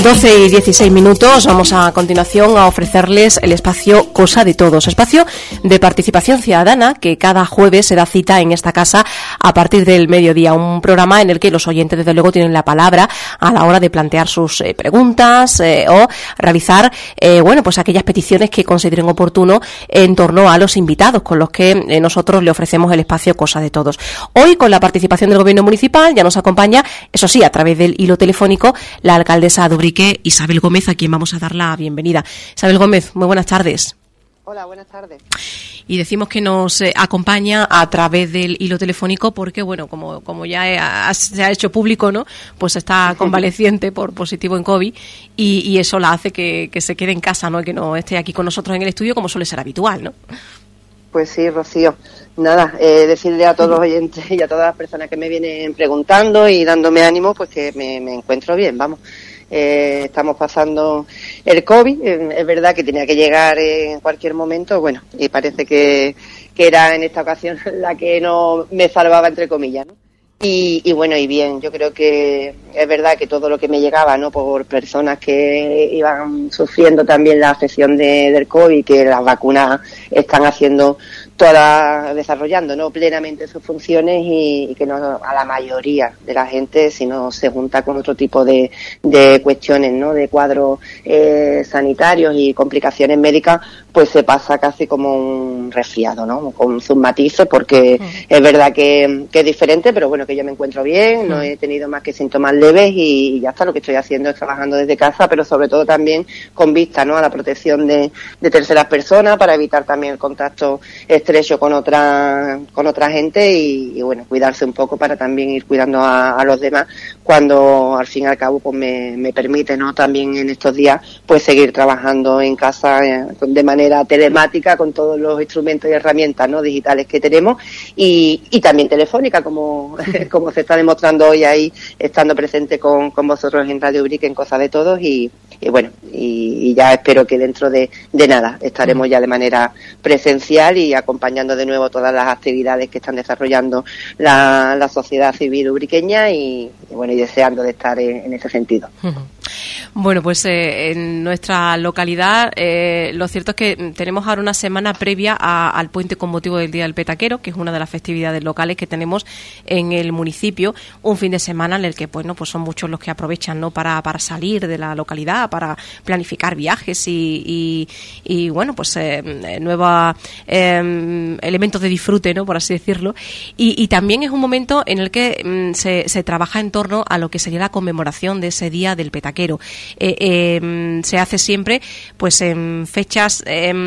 12:16. Vamos a continuación a ofrecerles el espacio Cosa de Todos, espacio de participación ciudadana que cada jueves se da cita en esta casa a partir del mediodía, un programa en el que los oyentes desde luego tienen la palabra a la hora de plantear sus preguntas o realizar pues aquellas peticiones que consideren oportuno en torno a los invitados con los que nosotros le ofrecemos el espacio Cosa de Todos. Hoy, con la participación del Gobierno Municipal, ya nos acompaña, eso sí, a través del hilo telefónico, la alcaldesa de Ubrique, Isabel Gómez, a quien vamos a dar la bienvenida. Isabel Gómez, muy buenas tardes. Hola, buenas tardes. Y decimos que nos acompaña a través del hilo telefónico porque, bueno, como ya se ha hecho público, ¿no? Pues está convaleciente por positivo en COVID y eso la hace que se quede en casa, ¿no? Y que no esté aquí con nosotros en el estudio como suele ser habitual, ¿no? Pues sí, Rocío. Nada, decirle a todos los oyentes y a todas las personas que me vienen preguntando y dándome ánimo, pues que me encuentro bien, vamos. Estamos pasando el COVID, es verdad que tenía que llegar en cualquier momento, bueno, y parece que era en esta ocasión la que no me salvaba, entre comillas, ¿no? Y bueno, y bien, yo creo que es verdad que todo lo que me llegaba, ¿no? Por personas que iban sufriendo también la afección del COVID, que las vacunas están desarrollando, ¿no? Plenamente sus funciones y que no a la mayoría de la gente, si no se junta con otro tipo de cuestiones, ¿no? De cuadros sanitarios y complicaciones médicas, pues se pasa casi como un resfriado, ¿no? Con sus matices, porque es verdad que es diferente, pero bueno, que yo me encuentro bien, no he tenido más que síntomas leves y ya está. Lo que estoy haciendo es trabajando desde casa, pero sobre todo también con vista, ¿no? A la protección de terceras personas, para evitar también el contacto estrecho con otra gente y bueno, cuidarse un poco para también ir cuidando a los demás cuando al fin y al cabo pues me permite, ¿no? También en estos días pues seguir trabajando en casa de manera telemática con todos los instrumentos y herramientas, ¿no? Digitales que tenemos y también telefónica como se está demostrando hoy ahí estando presente con vosotros en Radio Ubrique en Cosa de Todos y bueno, y ya espero que dentro de nada estaremos ya de manera presencial y acompañando de nuevo todas las actividades que están desarrollando la sociedad civil ubriqueña y bueno, y deseando de estar en ese sentido. Bueno, pues en nuestra localidad lo cierto es que tenemos ahora una semana previa al puente con motivo del Día del Petaquero, que es una de las festividades locales que tenemos en el municipio, un fin de semana en el que bueno, pues son muchos los que aprovechan, ¿no? para salir de la localidad, para planificar viajes y bueno, pues nuevos elementos de disfrute, ¿no? Por así decirlo, y también es un momento en el que se trabaja en torno a lo que sería la conmemoración de ese Día del Petaquero. Se hace siempre pues en fechas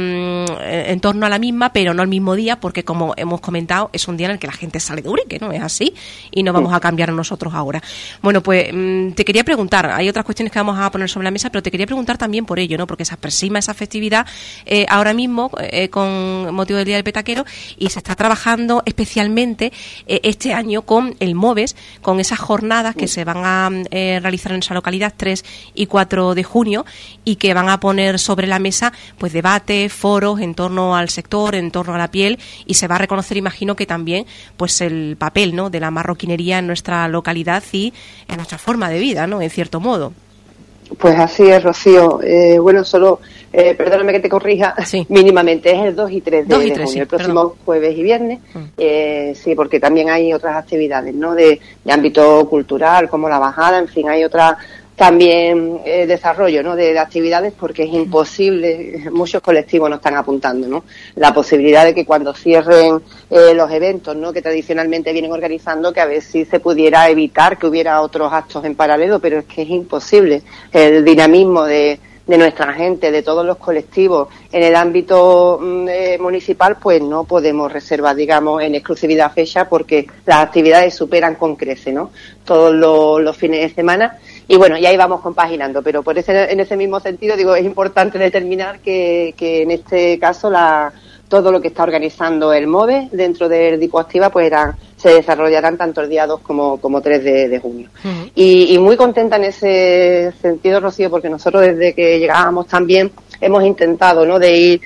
en torno a la misma, pero no al mismo día, porque como hemos comentado es un día en el que la gente sale de Ubrique, ¿no? Es así y no vamos a cambiar nosotros ahora. Bueno, pues te quería preguntar, hay otras cuestiones que vamos a poner sobre la mesa, pero te quería preguntar también por ello, ¿no? Porque se aproxima esa festividad ahora mismo con motivo del Día del Petaquero y se está trabajando especialmente este año con el MOVES, con esas jornadas que se van a realizar en esa localidad 3 y 4 de junio y que van a poner sobre la mesa pues debates, foros en torno al sector, en torno a la piel y se va a reconocer, imagino que también pues el papel, ¿no? de la marroquinería en nuestra localidad y en nuestra forma de vida, ¿no? En cierto modo. Pues así es, Rocío. Bueno, solo, perdóname que te corrija, sí. Mínimamente es el 2 y 3 de junio, sí, el próximo jueves y viernes. Sí, porque también hay otras actividades, ¿no? De ámbito cultural, como la bajada, en fin, hay otras también desarrollo, ¿no? de actividades, porque es imposible, muchos colectivos nos están apuntando, ¿no? La posibilidad de que cuando cierren los eventos, ¿no? Que tradicionalmente vienen organizando, que a ver si se pudiera evitar que hubiera otros actos en paralelo, pero es que es imposible. El dinamismo de nuestra gente, de todos los colectivos en el ámbito municipal, pues no podemos reservar, digamos, en exclusividad fecha, porque las actividades superan con creces, ¿no? Todos los fines de semana. Y bueno, y ahí vamos compaginando, pero en ese mismo sentido, digo, es importante determinar que en este caso todo lo que está organizando el MOVE dentro del Dicoactiva, pues se desarrollarán tanto el día 2 como 3 de junio. Y muy contenta en ese sentido, Rocío, porque nosotros desde que llegábamos también hemos intentado, ¿no?, de ir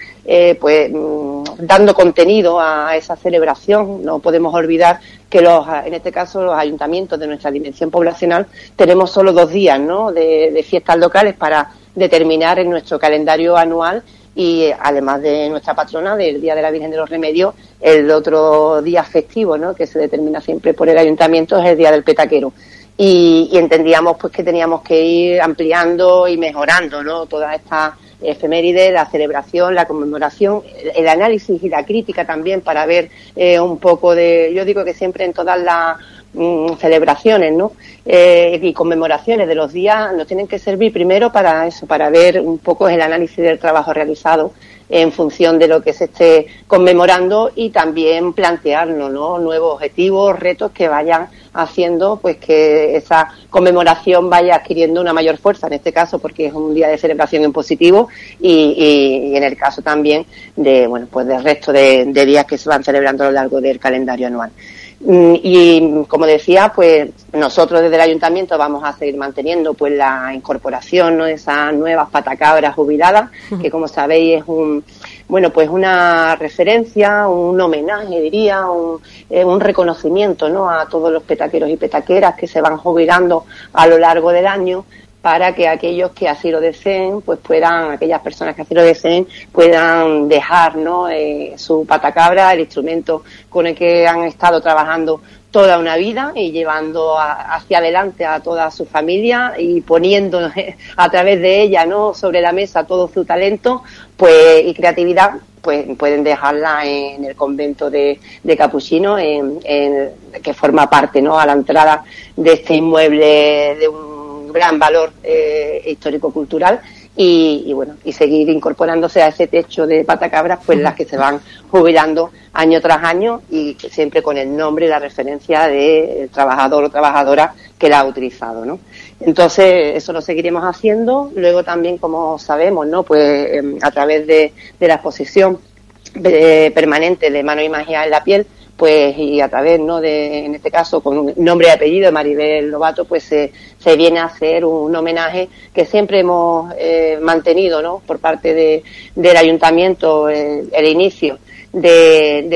dando contenido a esa celebración. No podemos olvidar que en este caso los ayuntamientos de nuestra dimensión poblacional tenemos solo 2 días, ¿no?, de fiestas locales para determinar en nuestro calendario anual, y además de nuestra patrona, del Día de la Virgen de los Remedios, el otro día festivo, ¿no?, que se determina siempre por el ayuntamiento, es el Día del Petaquero. Y entendíamos pues que teníamos que ir ampliando y mejorando, ¿no?, toda esta efeméride, la celebración, la conmemoración, el análisis y la crítica también, para ver un poco yo digo que siempre en todas las celebraciones, ¿no?, y conmemoraciones de los días nos tienen que servir primero para eso, para ver un poco el análisis del trabajo realizado en función de lo que se esté conmemorando, y también plantearnos, ¿no?, nuevos objetivos, retos que vayan haciendo pues que esa conmemoración vaya adquiriendo una mayor fuerza, en este caso porque es un día de celebración en positivo, y en el caso también de del resto de días que se van celebrando a lo largo del calendario anual. Y como decía, pues nosotros desde el ayuntamiento vamos a seguir manteniendo pues la incorporación, ¿no?, de esas nuevas patacabras jubiladas, que como sabéis es una referencia, un homenaje, diría, un reconocimiento, ¿no?, a todos los petaqueros y petaqueras que se van jubilando a lo largo del año, para que aquellos que así lo deseen, pues aquellas personas que así lo deseen, puedan dejar, ¿no?, su patacabra, el instrumento con el que han estado trabajando toda una vida y llevando hacia adelante a toda su familia, y poniendo a través de ella, ¿no?, sobre la mesa todo su talento y creatividad, pues pueden dejarla en el convento de Capuchinos, que forma parte, ¿no?, a la entrada de este inmueble de un gran valor histórico-cultural, y seguir incorporándose a ese techo de patacabras, pues las que se van jubilando año tras año, y siempre con el nombre y la referencia del trabajador o trabajadora que la ha utilizado, ¿no? Entonces eso lo seguiremos haciendo. Luego también, como sabemos, ¿no?, pues a través de la exposición permanente de Mano y Magia en la Piel, pues, y a través, ¿no?, en este caso con nombre y apellido de Maribel Lobato, pues se viene a hacer un homenaje que siempre hemos mantenido, ¿no?, por parte del ayuntamiento, el inicio de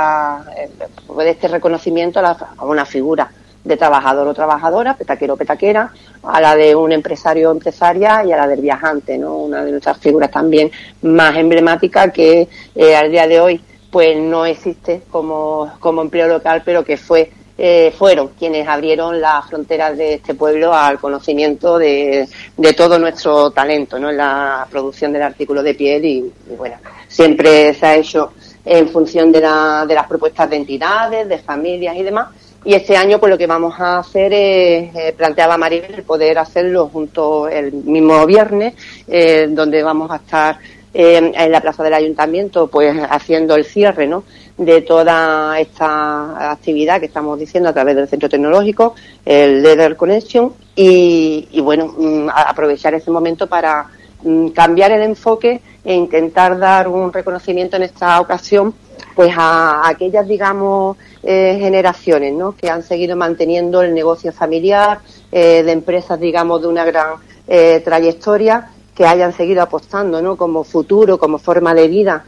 este reconocimiento a una figura de trabajador o trabajadora, petaquero o petaquera, a la de un empresario o empresaria, y a la del viajante, ¿no?, una de nuestras figuras también más emblemáticas, que al día de hoy pues no existe como empleo local, pero que fueron quienes abrieron las fronteras de este pueblo al conocimiento de todo nuestro talento, ¿no?, en la producción del artículo de piel, y siempre se ha hecho en función de las propuestas de entidades, de familias y demás. Y este año pues lo que vamos a hacer es, planteaba Maribel, poder hacerlo junto el mismo viernes, donde vamos a estar en la plaza del ayuntamiento, pues haciendo el cierre, ¿no?, de toda esta actividad que estamos diciendo a través del centro tecnológico, el Leather Connection, y aprovechar ese momento para cambiar el enfoque e intentar dar un reconocimiento en esta ocasión pues a aquellas, digamos, generaciones, ¿no?, que han seguido manteniendo el negocio familiar, de empresas, digamos, de una gran trayectoria, que hayan seguido apostando, ¿no?, como futuro, como forma de vida,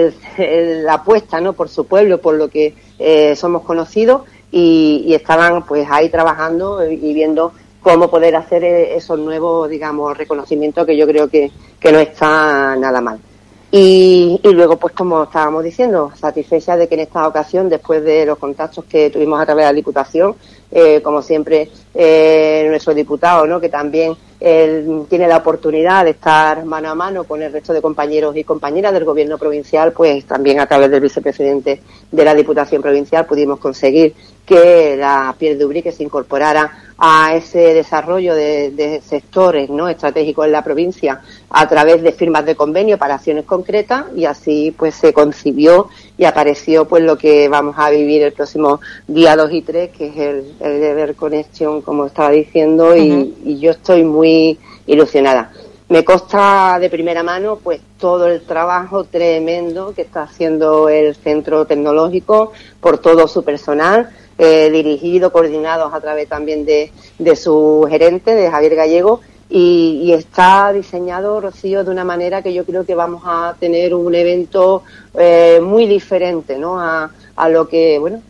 la apuesta, ¿no?, por su pueblo, por lo que somos conocidos, y estaban pues ahí trabajando y viendo cómo poder hacer esos nuevos, digamos, reconocimientos, que yo creo que no está nada mal. Y luego, pues como estábamos diciendo, satisfecha de que en esta ocasión, después de los contactos que tuvimos a través de la Diputación, como siempre, nuestro diputado, ¿no?, que también tiene la oportunidad de estar mano a mano con el resto de compañeros y compañeras del Gobierno provincial, pues también a través del vicepresidente de la Diputación provincial pudimos conseguir que la Piel de Ubrique se incorporara a ese desarrollo de sectores, ¿no?, estratégicos en la provincia, a través de firmas de convenio para acciones concretas, y así pues se concibió y apareció pues lo que vamos a vivir el próximo día 2 y 3, que es el Leather Connection, como estaba diciendo, y yo estoy muy ilusionada. Me consta de primera mano pues todo el trabajo tremendo que está haciendo el centro tecnológico por todo su personal, dirigido, coordinados a través también de su gerente, de Javier Gallego, y está diseñado, Rocío, de una manera que yo creo que vamos a tener un evento muy diferente, ¿no? A lo que, bueno,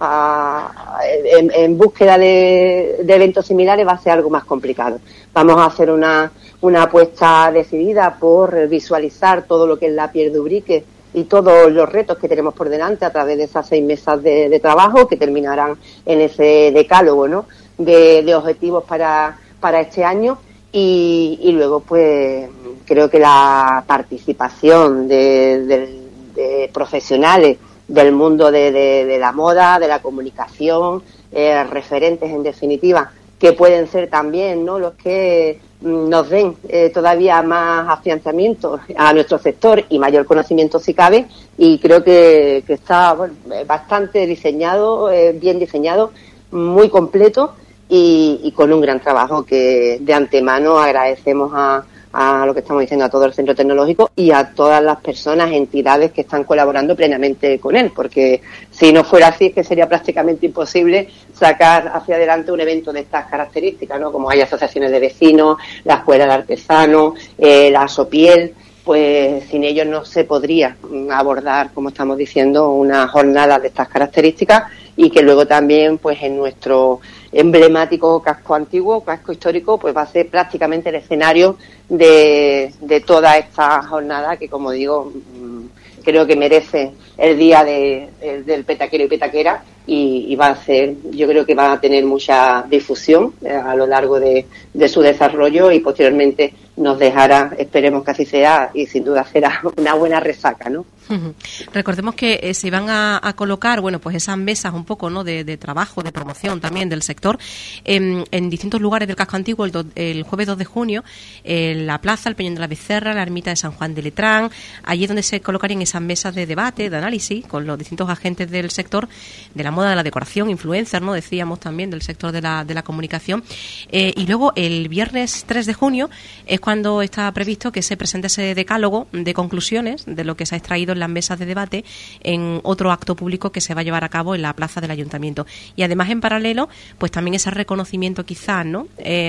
en búsqueda de eventos similares va a ser algo más complicado. Vamos a hacer una apuesta decidida por visualizar todo lo que es la piel de Ubrique y todos los retos que tenemos por delante a través de esas 6 mesas de trabajo que terminarán en ese decálogo, ¿no? de objetivos para este año. Y luego, pues, creo que la participación de profesionales del mundo de la moda, de la comunicación, referentes en definitiva, que pueden ser también, ¿no?, los que nos den todavía más afianzamiento a nuestro sector y mayor conocimiento si cabe, y creo que está, bueno, bastante diseñado, bien diseñado, muy completo y con un gran trabajo que de antemano agradecemos a lo que estamos diciendo, a todo el centro tecnológico y a todas las personas, entidades que están colaborando plenamente con él, porque si no fuera así es que sería prácticamente imposible sacar hacia adelante un evento de estas características, ¿no? Como hay asociaciones de vecinos, la Escuela de Artesanos, la Sopiel, pues sin ellos no se podría abordar, como estamos diciendo, una jornada de estas características, y que luego también, pues en nuestro emblemático casco antiguo, casco histórico, pues va a ser prácticamente el escenario de toda esta jornada que, como digo, creo que merece el día del petaquero y petaquera, y va a ser, yo creo que va a tener mucha difusión a lo largo de su desarrollo, y posteriormente nos dejará, esperemos que así sea, y sin duda será una buena resaca, ¿no? Recordemos que se van a colocar, bueno, pues esas mesas un poco, ¿no?, de trabajo, de promoción también del sector en distintos lugares del casco antiguo el jueves 2 de junio, en la plaza, el Peñón de la Becerra, la ermita de San Juan de Letrán, allí es donde se colocarían esas mesas de debate, de análisis, con los distintos agentes del sector, de la moda, de la decoración, influencers, ¿no?, decíamos también, del sector de la comunicación. Y luego el viernes 3 de junio es cuando está previsto que se presente ese decálogo de conclusiones de lo que se ha extraído en las mesas de debate en otro acto público que se va a llevar a cabo en la plaza del Ayuntamiento. Y además, en paralelo, pues también ese reconocimiento quizás, ¿no?,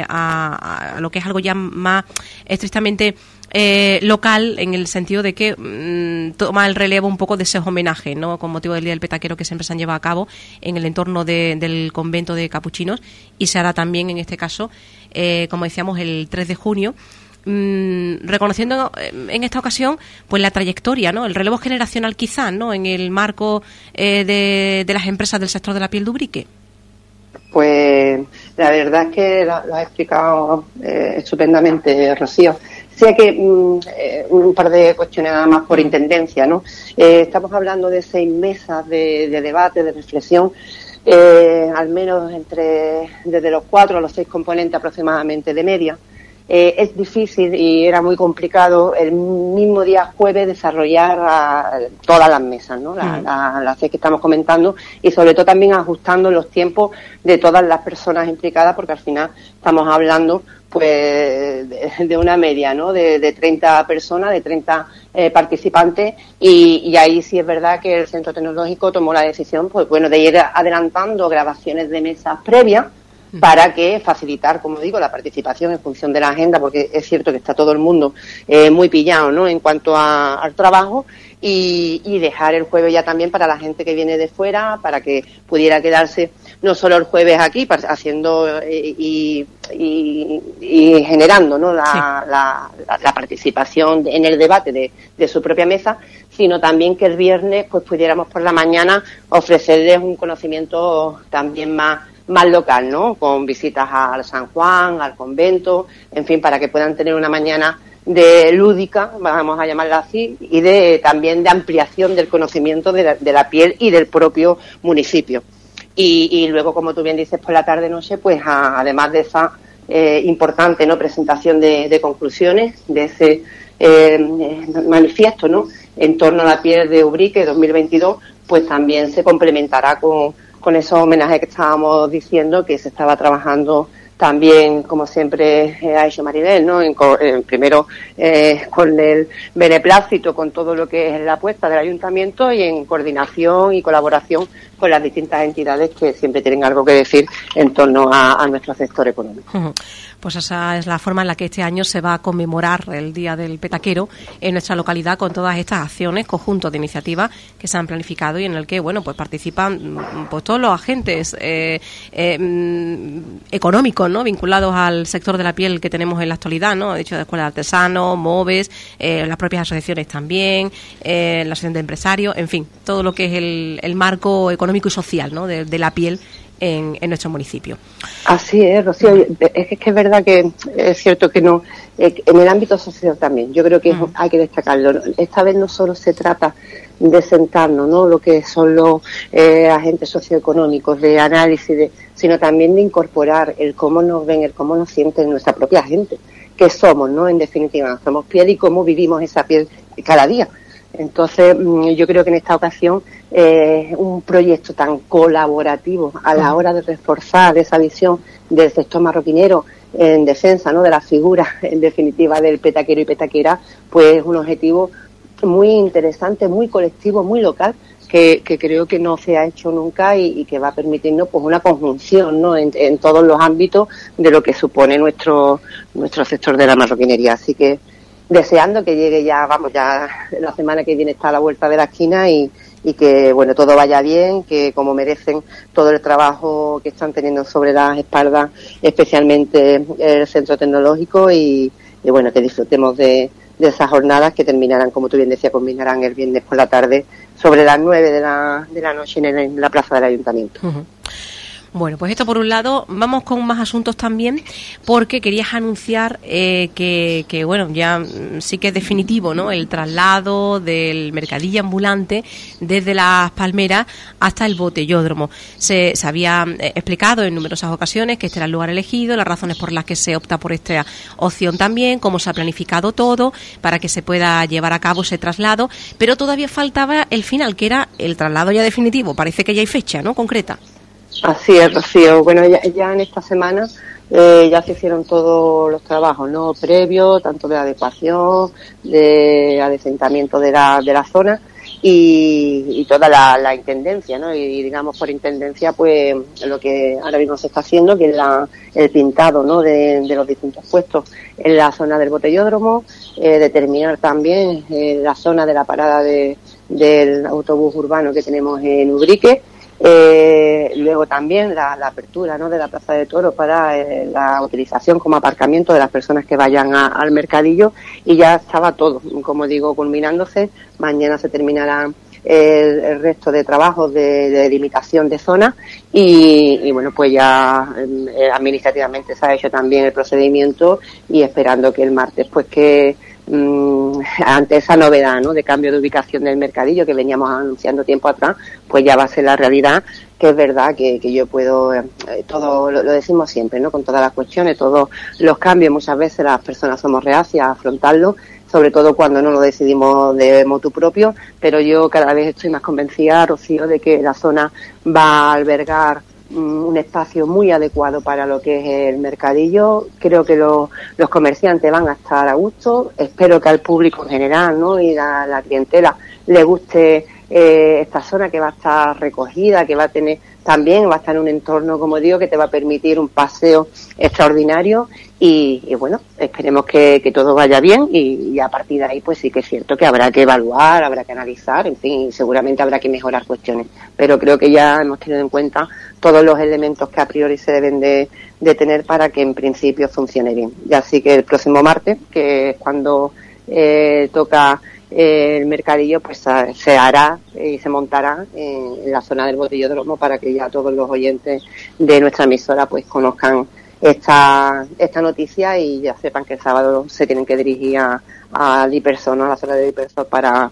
a lo que es algo ya más estrictamente local, en el sentido de que toma el relevo un poco de ese homenaje, ¿no?, con motivo del Día del Petaquero, que siempre se han llevado a cabo en el entorno del convento de capuchinos, y se hará también en este caso, como decíamos, el 3 de junio, reconociendo en esta ocasión pues la trayectoria, ¿no?, el relevo generacional quizás, ¿no?, en el marco de las empresas del sector de la piel de Ubrique. Pues la verdad es que lo has explicado estupendamente, Rocío. Sé que un par de cuestiones nada más por intendencia, ¿no? Estamos hablando de 6 mesas de debate, de reflexión, al menos desde los 4 a los 6 componentes aproximadamente de media. Es difícil y era muy complicado el mismo día jueves desarrollar todas las mesas, ¿no? Las 6 que estamos comentando, y sobre todo también ajustando los tiempos de todas las personas implicadas, porque al final estamos hablando pues de una media, ¿no?, de 30 personas, de 30 participantes, y ahí sí es verdad que el Centro Tecnológico tomó la decisión, pues bueno, de ir adelantando grabaciones de mesas previas para que facilitar, como digo, la participación en función de la agenda, porque es cierto que está todo el mundo muy pillado, ¿no?, en cuanto al trabajo, y dejar el jueves ya también para la gente que viene de fuera, para que pudiera quedarse no solo el jueves aquí haciendo y generando, ¿no?, la participación en el debate de su propia mesa, sino también que el viernes pues pudiéramos por la mañana ofrecerles un conocimiento también más local, ¿no?, con visitas al San Juan, al convento, en fin, para que puedan tener una mañana de lúdica, vamos a llamarla así, y también de ampliación del conocimiento de la piel y del propio municipio. Y luego, como tú bien dices, por la tarde-noche, pues además de esa importante, ¿no?, presentación de conclusiones de ese manifiesto, ¿no?, en torno a la piel de Ubrique 2022, pues también se complementará con esos homenajes que estábamos diciendo, que se estaba trabajando también, como siempre ha hecho Maribel, ¿no?, primero con el beneplácito, con todo lo que es la apuesta del Ayuntamiento, y en coordinación y colaboración con las distintas entidades que siempre tienen algo que decir en torno a nuestro sector económico. Pues esa es la forma en la que este año se va a conmemorar el Día del Petaquero en nuestra localidad, con todas estas acciones, conjuntos de iniciativas que se han planificado y en el que, bueno, pues participan pues todos los agentes económicos, ¿no?, vinculados al sector de la piel que tenemos en la actualidad, ¿no? De hecho, de Escuela de Artesanos, MOVES, las propias asociaciones también, la Asociación de Empresarios, en fin, todo lo que es el marco económico y social, ¿no?, de la piel en nuestro municipio. Así es, Rocío. Es que es verdad que es cierto que no, en el ámbito social también, yo creo que hay que destacarlo. Esta vez no solo se trata de sentarnos, ¿no?, lo que son los agentes socioeconómicos, de análisis, sino también de incorporar el cómo nos ven, el cómo nos sienten nuestra propia gente, que somos, ¿no?, en definitiva, somos piel y cómo vivimos esa piel cada día. Entonces, yo creo que en esta ocasión un proyecto tan colaborativo a la hora de reforzar esa visión del sector marroquinero en defensa, ¿no?, de la figura, en definitiva, del petaquero y petaquera, pues es un objetivo muy interesante, muy colectivo, muy local, que creo que no se ha hecho nunca y que va permitiendo pues una conjunción, ¿no?, en todos los ámbitos de lo que supone nuestro sector de la marroquinería. Así que deseando que llegue ya la semana que viene está a la vuelta de la esquina y que, bueno, todo vaya bien, que como merecen todo el trabajo que están teniendo sobre las espaldas, especialmente el centro tecnológico y bueno, que disfrutemos de esas jornadas que terminarán, como tú bien decías, culminarán el viernes por la tarde sobre las 9 de la noche en la plaza del Ayuntamiento. Uh-huh. Bueno, pues esto por un lado. Vamos con más asuntos también, porque querías anunciar que bueno, ya sí que es definitivo, ¿no?, el traslado del mercadillo ambulante desde Las Palmeras hasta el Botellódromo. Se había explicado en numerosas ocasiones que este era el lugar elegido, las razones por las que se opta por esta opción también, cómo se ha planificado todo para que se pueda llevar a cabo ese traslado, pero todavía faltaba el final, que era el traslado ya definitivo. Parece que ya hay fecha, ¿no?, concreta. Así es, Rocío. Bueno, ya en esta semana ya se hicieron todos los trabajos, ¿no?, previos, tanto de adecuación, de adesentamiento de la zona y toda la intendencia, ¿no? Y digamos por intendencia, pues lo que ahora mismo se está haciendo, que es el pintado, ¿no?, de los distintos puestos en la zona del Botellódromo, determinar también la zona de la parada del autobús urbano que tenemos en Ubrique. Luego también la apertura, ¿no?, de la Plaza de Toros para la utilización como aparcamiento de las personas que vayan al mercadillo, y ya estaba todo, como digo, culminándose. Mañana se terminará el resto de trabajos de delimitación de zonas y bueno, pues ya administrativamente se ha hecho también el procedimiento y esperando que el martes pues que ante esa novedad, ¿no?, de cambio de ubicación del mercadillo que veníamos anunciando tiempo atrás, pues ya va a ser la realidad, que es verdad que yo puedo, todo lo decimos siempre, ¿no?, con todas las cuestiones, todos los cambios, muchas veces las personas somos reacias a afrontarlo, sobre todo cuando no lo decidimos de motu propio, pero yo cada vez estoy más convencida, Rocío, de que la zona va a albergar un espacio muy adecuado para lo que es el mercadillo. Creo que los comerciantes van a estar a gusto, espero que al público en general, ¿no?, y la clientela le guste esta zona, que va a estar recogida, que va a tener también, va a estar en un entorno, como digo, que te va a permitir un paseo extraordinario y bueno, esperemos que todo vaya bien y a partir de ahí pues sí que es cierto que habrá que evaluar, habrá que analizar, en fin, seguramente habrá que mejorar cuestiones, pero creo que ya hemos tenido en cuenta todos los elementos que a priori se deben de tener para que en principio funcione bien. Ya así que el próximo martes, que es cuando toca el mercadillo, pues se hará y se montará en la zona del Botellódromo para que ya todos los oyentes de nuestra emisora pues conozcan esta noticia y ya sepan que el sábado se tienen que dirigir a Lipersol, ¿no?, a la zona de Lipersol para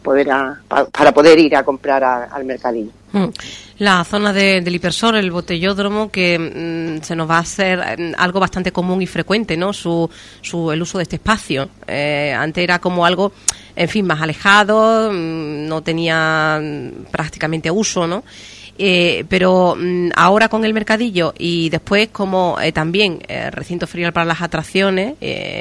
poder ir a comprar al mercadillo. La zona de Lipersol, el Botellódromo, que se nos va a hacer algo bastante común y frecuente, ¿no?, el uso de este espacio. Antes era como algo, en fin, más alejado, no tenía prácticamente uso, ¿no? Pero ahora con el mercadillo y después como también recinto ferial para las atracciones,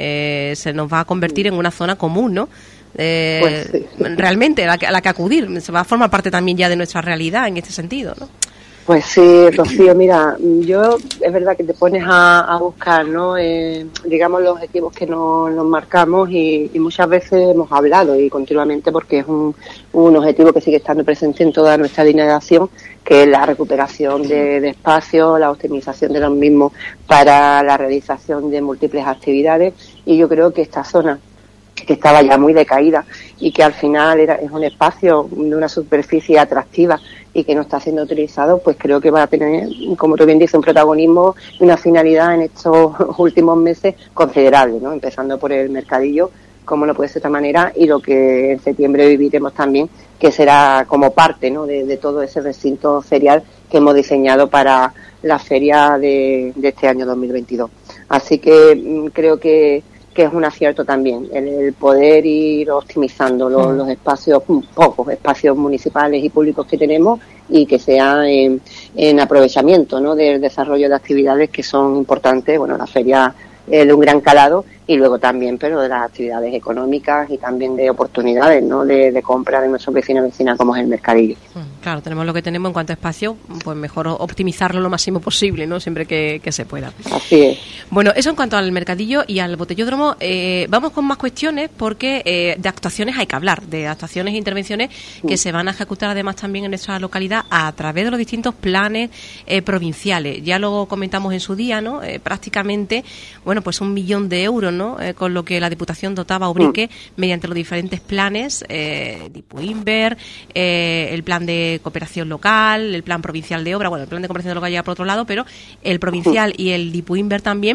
se nos va a convertir en una zona común, ¿no? Pues sí. Realmente a la que acudir, se va a formar parte también ya de nuestra realidad en este sentido, ¿no? Pues sí, Rocío, mira, yo es verdad que te pones a buscar, ¿no? Digamos los objetivos que nos marcamos y muchas veces hemos hablado y continuamente porque es un objetivo que sigue estando presente en toda nuestra línea de acción, que es la recuperación de espacios, la optimización de los mismos para la realización de múltiples actividades, y yo creo que esta zona que estaba ya muy decaída y que al final es un espacio de una superficie atractiva y que no está siendo utilizado, pues creo que va a tener, como tú bien dices, un protagonismo y una finalidad en estos últimos meses considerable, ¿no? Empezando por el mercadillo, como no puede ser de otra manera, y lo que en septiembre viviremos también, que será como parte, ¿no?, de todo ese recinto ferial que hemos diseñado para la feria de este año 2022. Así que creo que es un acierto también el poder ir optimizando los espacios, pocos espacios municipales y públicos que tenemos, y que sea en aprovechamiento, ¿no?, del desarrollo de actividades que son importantes. Bueno, la feria de un gran calado, y luego también, pero de las actividades económicas y también de oportunidades, ¿no?, de compra de nuestros vecinos y vecinas, como es el mercadillo. Claro, tenemos lo que tenemos en cuanto a espacio, pues mejor optimizarlo lo máximo posible, ¿no?, siempre que se pueda. Así es. Bueno, eso en cuanto al mercadillo y al botellódromo. Vamos con más cuestiones, porque de actuaciones hay que hablar, de actuaciones e intervenciones que se van a ejecutar además también en nuestra localidad a través de los distintos planes provinciales. Ya lo comentamos en su día, ¿no? Prácticamente, bueno, pues 1 millón de euros, ¿no?, con lo que la Diputación dotaba a Ubrique mediante los diferentes planes, Dipuinver, el plan de cooperación local, el plan provincial de obra. Bueno, el plan de cooperación local llega por otro lado, pero el provincial y el Dipuinver también.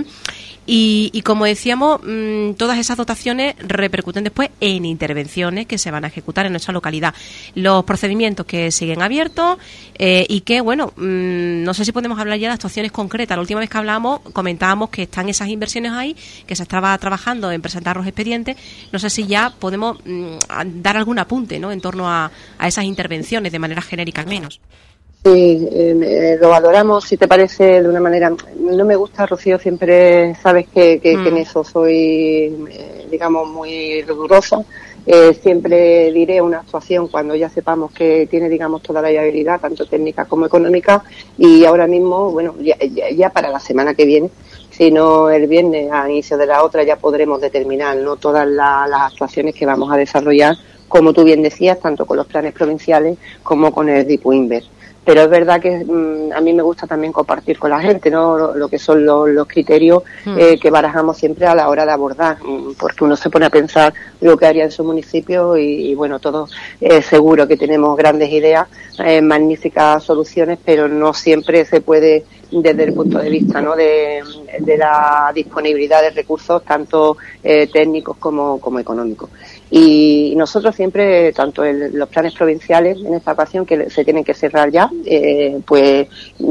Y como decíamos, todas esas dotaciones repercuten después en intervenciones que se van a ejecutar en nuestra localidad. Los procedimientos que siguen abiertos y que, bueno, no sé si podemos hablar ya de actuaciones concretas. La última vez que hablamos comentábamos que están esas inversiones ahí, que se estaba trabajando en presentar los expedientes. No sé si ya podemos dar algún apunte, ¿no?, en torno a esas intervenciones, de manera genérica al menos. Sí, lo valoramos, si te parece, de una manera. No me gusta, Rocío, siempre sabes que en eso soy, digamos, muy rigurosa. Siempre diré una actuación cuando ya sepamos que tiene, digamos, toda la viabilidad, tanto técnica como económica, y ahora mismo, bueno, ya para la semana que viene, si no el viernes, a inicio de la otra, ya podremos determinar, ¿no?, todas las actuaciones que vamos a desarrollar, como tú bien decías, tanto con los planes provinciales como con el Dipuinver. Pero es verdad que a mí me gusta también compartir con la gente, ¿no?, lo que son los criterios que barajamos siempre a la hora de abordar, porque uno se pone a pensar lo que haría en su municipio y bueno, todos seguro que tenemos grandes ideas, magníficas soluciones, pero no siempre se puede, desde el punto de vista, ¿no?, de la disponibilidad de recursos, tanto técnicos como económicos. Y nosotros siempre, tanto en los planes provinciales, en esta ocasión, que se tienen que cerrar ya, pues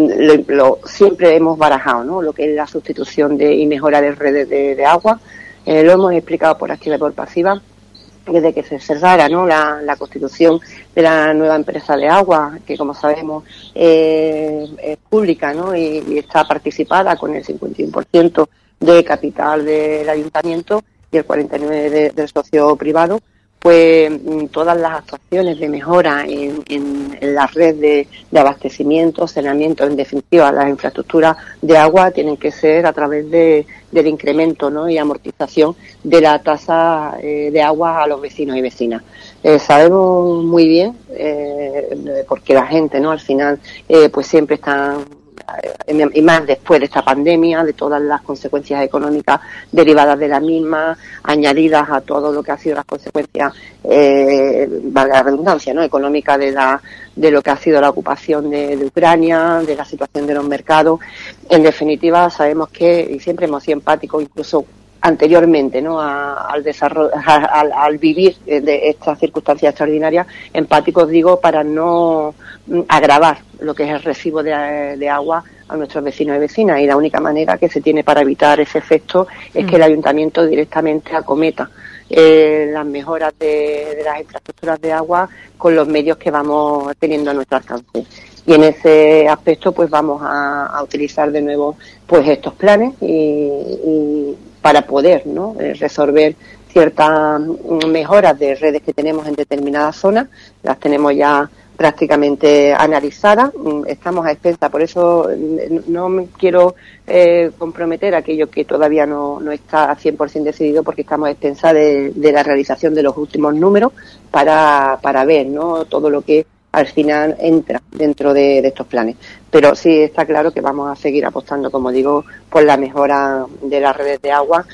siempre hemos barajado, ¿no?, lo que es la sustitución y mejora de redes de agua. Lo hemos explicado por activa y por pasiva, desde que se cerrara, ¿no?, la constitución de la nueva empresa de agua, que como sabemos es pública, ¿no?, y está participada con el 51% de capital del ayuntamiento y el 49% del socio privado. Pues todas las actuaciones de mejora en la red de abastecimiento, saneamiento, en definitiva las infraestructuras de agua, tienen que ser a través del incremento, ¿no?, y amortización de la tasa de agua a los vecinos y vecinas. Sabemos muy bien, porque la gente, ¿no?, al final pues siempre está, y más después de esta pandemia, de todas las consecuencias económicas derivadas de la misma, añadidas a todo lo que ha sido las consecuencias, valga la redundancia, ¿no?, económica de lo que ha sido la ocupación de Ucrania, de la situación de los mercados. En definitiva, sabemos que, y siempre hemos sido empáticos, incluso anteriormente, ¿no?, al desarrollo, al vivir de estas circunstancias extraordinarias, empáticos digo, para no agravar lo que es el recibo de agua a nuestros vecinos y vecinas, y la única manera que se tiene para evitar ese efecto es que el ayuntamiento directamente acometa las mejoras de las infraestructuras de agua con los medios que vamos teniendo a nuestro alcance. Y en ese aspecto pues vamos a utilizar de nuevo pues estos planes y para poder, ¿no?, resolver ciertas mejoras de redes que tenemos en determinadas zonas. Las tenemos ya prácticamente analizada. Estamos a expensas, por eso no me quiero comprometer aquello que todavía no está 100% decidido, porque estamos a expensas de la realización de los últimos números para ver, ¿no?, todo lo que al final entra dentro de estos planes. Pero sí está claro que vamos a seguir apostando, como digo, por la mejora de las redes de agua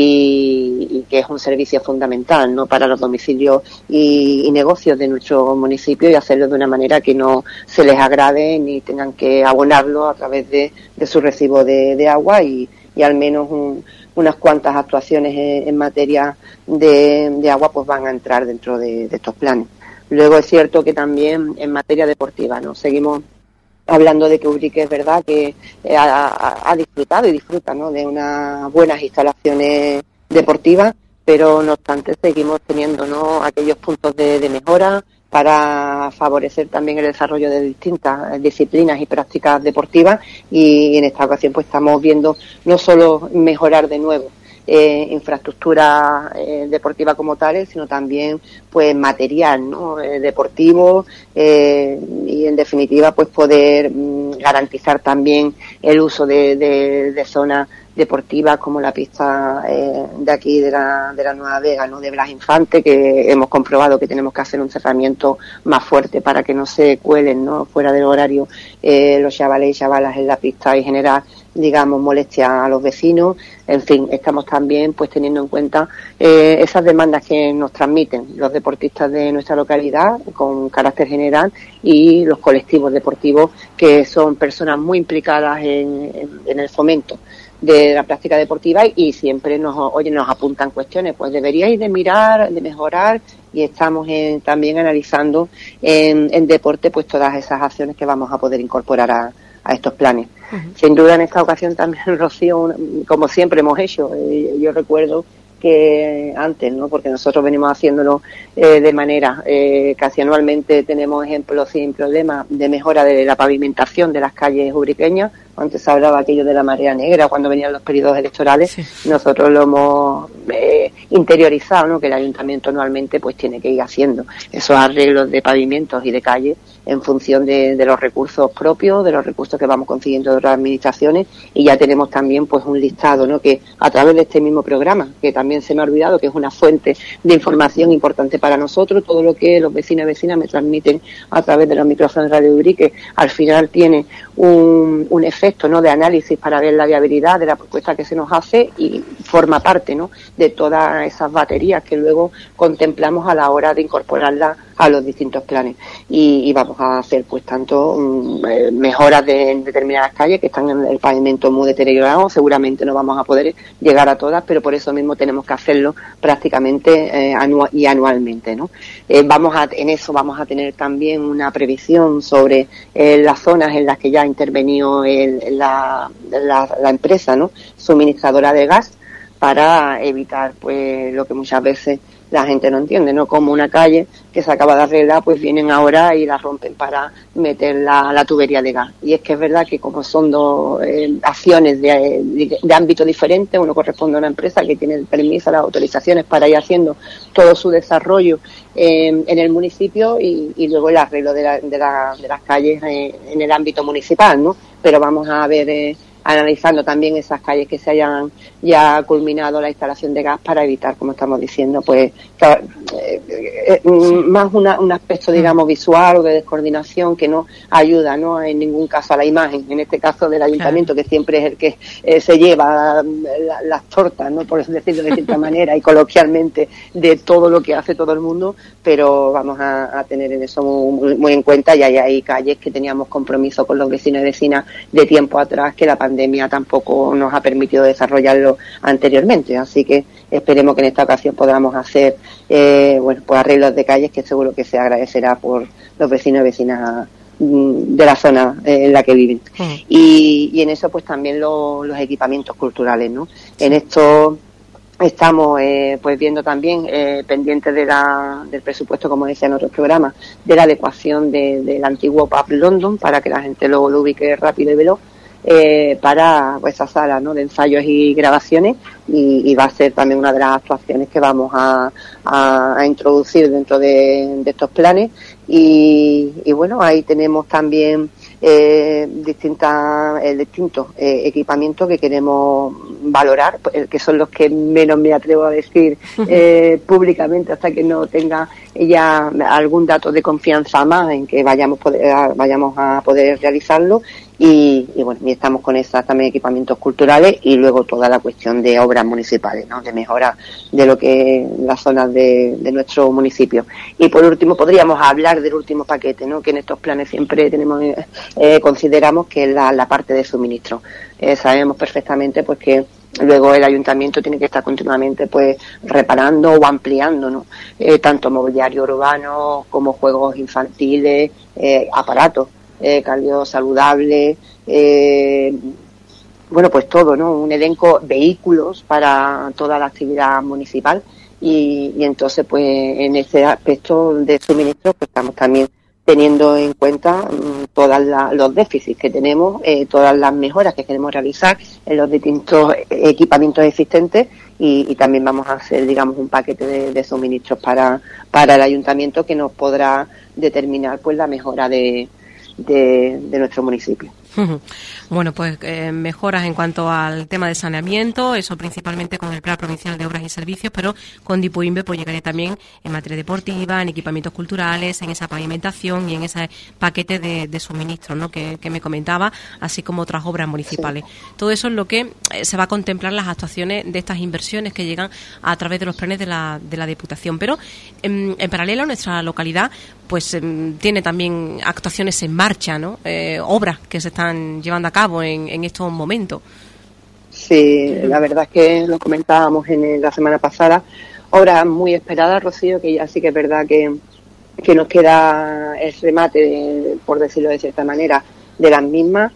y que es un servicio fundamental, ¿no?, para los domicilios y negocios de nuestro municipio, y hacerlo de una manera que no se les agrave ni tengan que abonarlo a través de su recibo de agua, y al menos unas cuantas actuaciones en materia de agua pues van a entrar dentro de estos planes. Luego es cierto que también en materia deportiva, ¿no?, seguimos hablando de que Ubrique es verdad que ha disfrutado y disfruta, ¿no?, de unas buenas instalaciones deportivas, pero no obstante seguimos teniendo, ¿no?, aquellos puntos de mejora para favorecer también el desarrollo de distintas disciplinas y prácticas deportivas, y en esta ocasión pues estamos viendo no solo mejorar de nuevo infraestructura deportiva como tales, sino también pues material, ¿no?, deportivo, y en definitiva pues poder garantizar también el uso de zonas deportivas como la pista de aquí de la Nueva Vega, ¿no?, de Blas Infante, que hemos comprobado que tenemos que hacer un cerramiento más fuerte para que no se cuelen, ¿no?, fuera del horario los chavales y chavalas en la pista y generar, digamos, molestia a los vecinos. En fin, estamos también pues teniendo en cuenta esas demandas que nos transmiten los deportistas de nuestra localidad con carácter general, y los colectivos deportivos, que son personas muy implicadas en el fomento de la práctica deportiva, y siempre nos apuntan cuestiones, pues deberíais de mirar, de mejorar, y estamos también analizando en deporte pues todas esas acciones que vamos a poder incorporar a estos planes. Uh-huh. Sin duda en esta ocasión también, Rocío, como siempre hemos hecho, yo recuerdo que antes, ¿no?, porque nosotros venimos haciéndolo de manera casi anualmente, tenemos ejemplos sin problema de mejora de la pavimentación de las calles ubriqueñas. Antes se hablaba aquello de la marea negra cuando venían los periodos electorales. Sí. Nosotros lo hemos interiorizado, ¿no?, que el ayuntamiento anualmente pues tiene que ir haciendo esos arreglos de pavimentos y de calles en función de los recursos propios, de los recursos que vamos consiguiendo de otras administraciones, y ya tenemos también pues un listado, ¿no?, que a través de este mismo programa, que también se me ha olvidado que es una fuente de información importante para nosotros, todo lo que los vecinos y vecinas me transmiten a través de los micrófonos de Radio Ubrique, al final tiene un efecto, ¿no?, de análisis para ver la viabilidad de la propuesta que se nos hace, y forma parte, ¿no?, de todas esas baterías que luego contemplamos a la hora de incorporarla a los distintos planes, y vamos a hacer pues tanto mejoras en determinadas calles que están en el pavimento muy deteriorado. Seguramente no vamos a poder llegar a todas, pero por eso mismo tenemos que hacerlo prácticamente anualmente, ¿no? En eso vamos a tener también una previsión sobre las zonas en las que ya ha intervenido la empresa, ¿no?, suministradora de gas, para evitar pues lo que muchas veces la gente no entiende, ¿no?, como una calle que se acaba de arreglar, pues vienen ahora y la rompen para meter la tubería de gas. Y es que es verdad que como son dos acciones de ámbito diferente, uno corresponde a una empresa que tiene el permiso, las autorizaciones para ir haciendo todo su desarrollo en el municipio, y luego el arreglo de las calles en el ámbito municipal, ¿no? Pero vamos a ver analizando también esas calles que se hayan ya culminado la instalación de gas, para evitar, como estamos diciendo, pues más un aspecto, digamos, visual o de descoordinación que no ayuda, ¿no?, en ningún caso a la imagen, en este caso del ayuntamiento, que siempre es el que se lleva las tortas, ¿no?, por decirlo de cierta manera y coloquialmente, de todo lo que hace todo el mundo, pero vamos a tener en eso muy en cuenta, y hay calles que teníamos compromiso con los vecinos y vecinas de tiempo atrás, que la pandemia tampoco nos ha permitido desarrollarlo anteriormente, así que esperemos que en esta ocasión podamos hacer pues arreglos de calles, que seguro que se agradecerá por los vecinos y vecinas de la zona en la que viven. Y en eso pues también los equipamientos culturales, ¿no? En esto estamos pues viendo también pendientes del presupuesto, como decía en otros programas, de la adecuación del antiguo pub London, para que la gente lo ubique rápido y veloz, para esa sala, ¿no?, de ensayos y grabaciones, y va a ser también una de las actuaciones que vamos a introducir dentro de estos planes, y bueno, ahí tenemos también distintos equipamientos que queremos valorar, que son los que menos me atrevo a decir públicamente hasta que no tenga ya algún dato de confianza más en que vayamos a poder realizarlo. Y bueno, y estamos con esas también equipamientos culturales y luego toda la cuestión de obras municipales, ¿no? De mejora de lo que las zonas de nuestro municipio. Y por último podríamos hablar del último paquete, ¿no? Que en estos planes siempre consideramos que es la parte de suministro. Sabemos perfectamente pues que luego el ayuntamiento tiene que estar continuamente pues reparando o ampliando, ¿no? Tanto mobiliario urbano como juegos infantiles, aparatos cardio saludable, bueno, pues todo, ¿no? Un elenco, vehículos para toda la actividad municipal y entonces pues en ese aspecto de suministro pues estamos también teniendo en cuenta todos los déficits que tenemos, todas las mejoras que queremos realizar en los distintos equipamientos existentes y también vamos a hacer, digamos, un paquete de suministros para el ayuntamiento que nos podrá determinar pues la mejora de nuestro municipio. Bueno, pues mejoras en cuanto al tema de saneamiento, eso principalmente con el Plan Provincial de Obras y Servicios, pero con Dipuimbe pues llegaría también en materia deportiva, en equipamientos culturales, en esa pavimentación y en ese paquete de suministros, ¿no? que me comentaba, así como otras obras municipales. Sí. Todo eso es lo que se va a contemplar las actuaciones de estas inversiones que llegan a través de los planes de la Diputación. Pero en paralelo, nuestra localidad pues tiene también actuaciones en marcha, ¿no? Obras que se están llevando a cabo en estos momentos. Sí, la verdad es que lo comentábamos en la semana pasada, obras muy esperadas, Rocío, que ya sí que es verdad que nos queda el remate, por decirlo de cierta manera, de las mismas,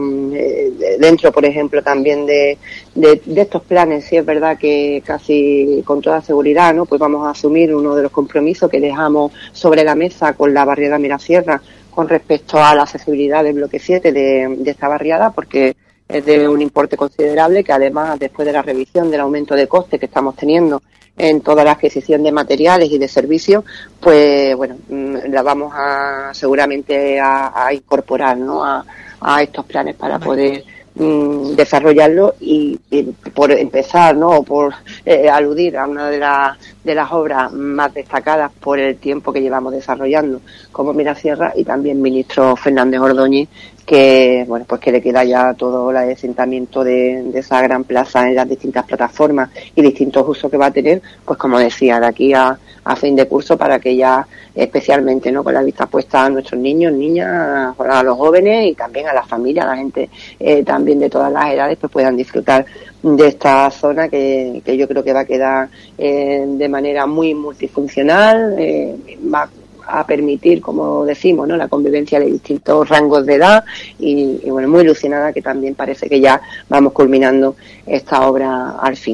dentro, por ejemplo, también de estos planes. Sí es verdad que casi con toda seguridad, ¿no? Pues vamos a asumir uno de los compromisos que dejamos sobre la mesa con la barriada Mirasierra con respecto a la accesibilidad del bloque 7 de esta barriada, porque es de un importe considerable que además, después de la revisión del aumento de coste que estamos teniendo en toda la adquisición de materiales y de servicios, pues bueno, la vamos seguramente a incorporar, ¿no? a estos planes para poder desarrollarlo y por empezar, ¿no? O por aludir a una de las obras más destacadas por el tiempo que llevamos desarrollando como Mirasierra, y también ministro Fernández Ordóñez, que bueno, pues que le queda ya todo el asentamiento de esa gran plaza en las distintas plataformas y distintos usos que va a tener, pues como decía, de aquí a fin de curso, para que ya especialmente, ¿no? Con la vista puesta a nuestros niños, niñas, a los jóvenes y también a las familias, a la gente también de todas las edades, pues puedan disfrutar de esta zona que yo creo que va a quedar de manera muy multifuncional, va a permitir, como decimos, ¿no? La convivencia de distintos rangos de edad y bueno, muy ilusionada, que también parece que ya vamos culminando esta obra al fin.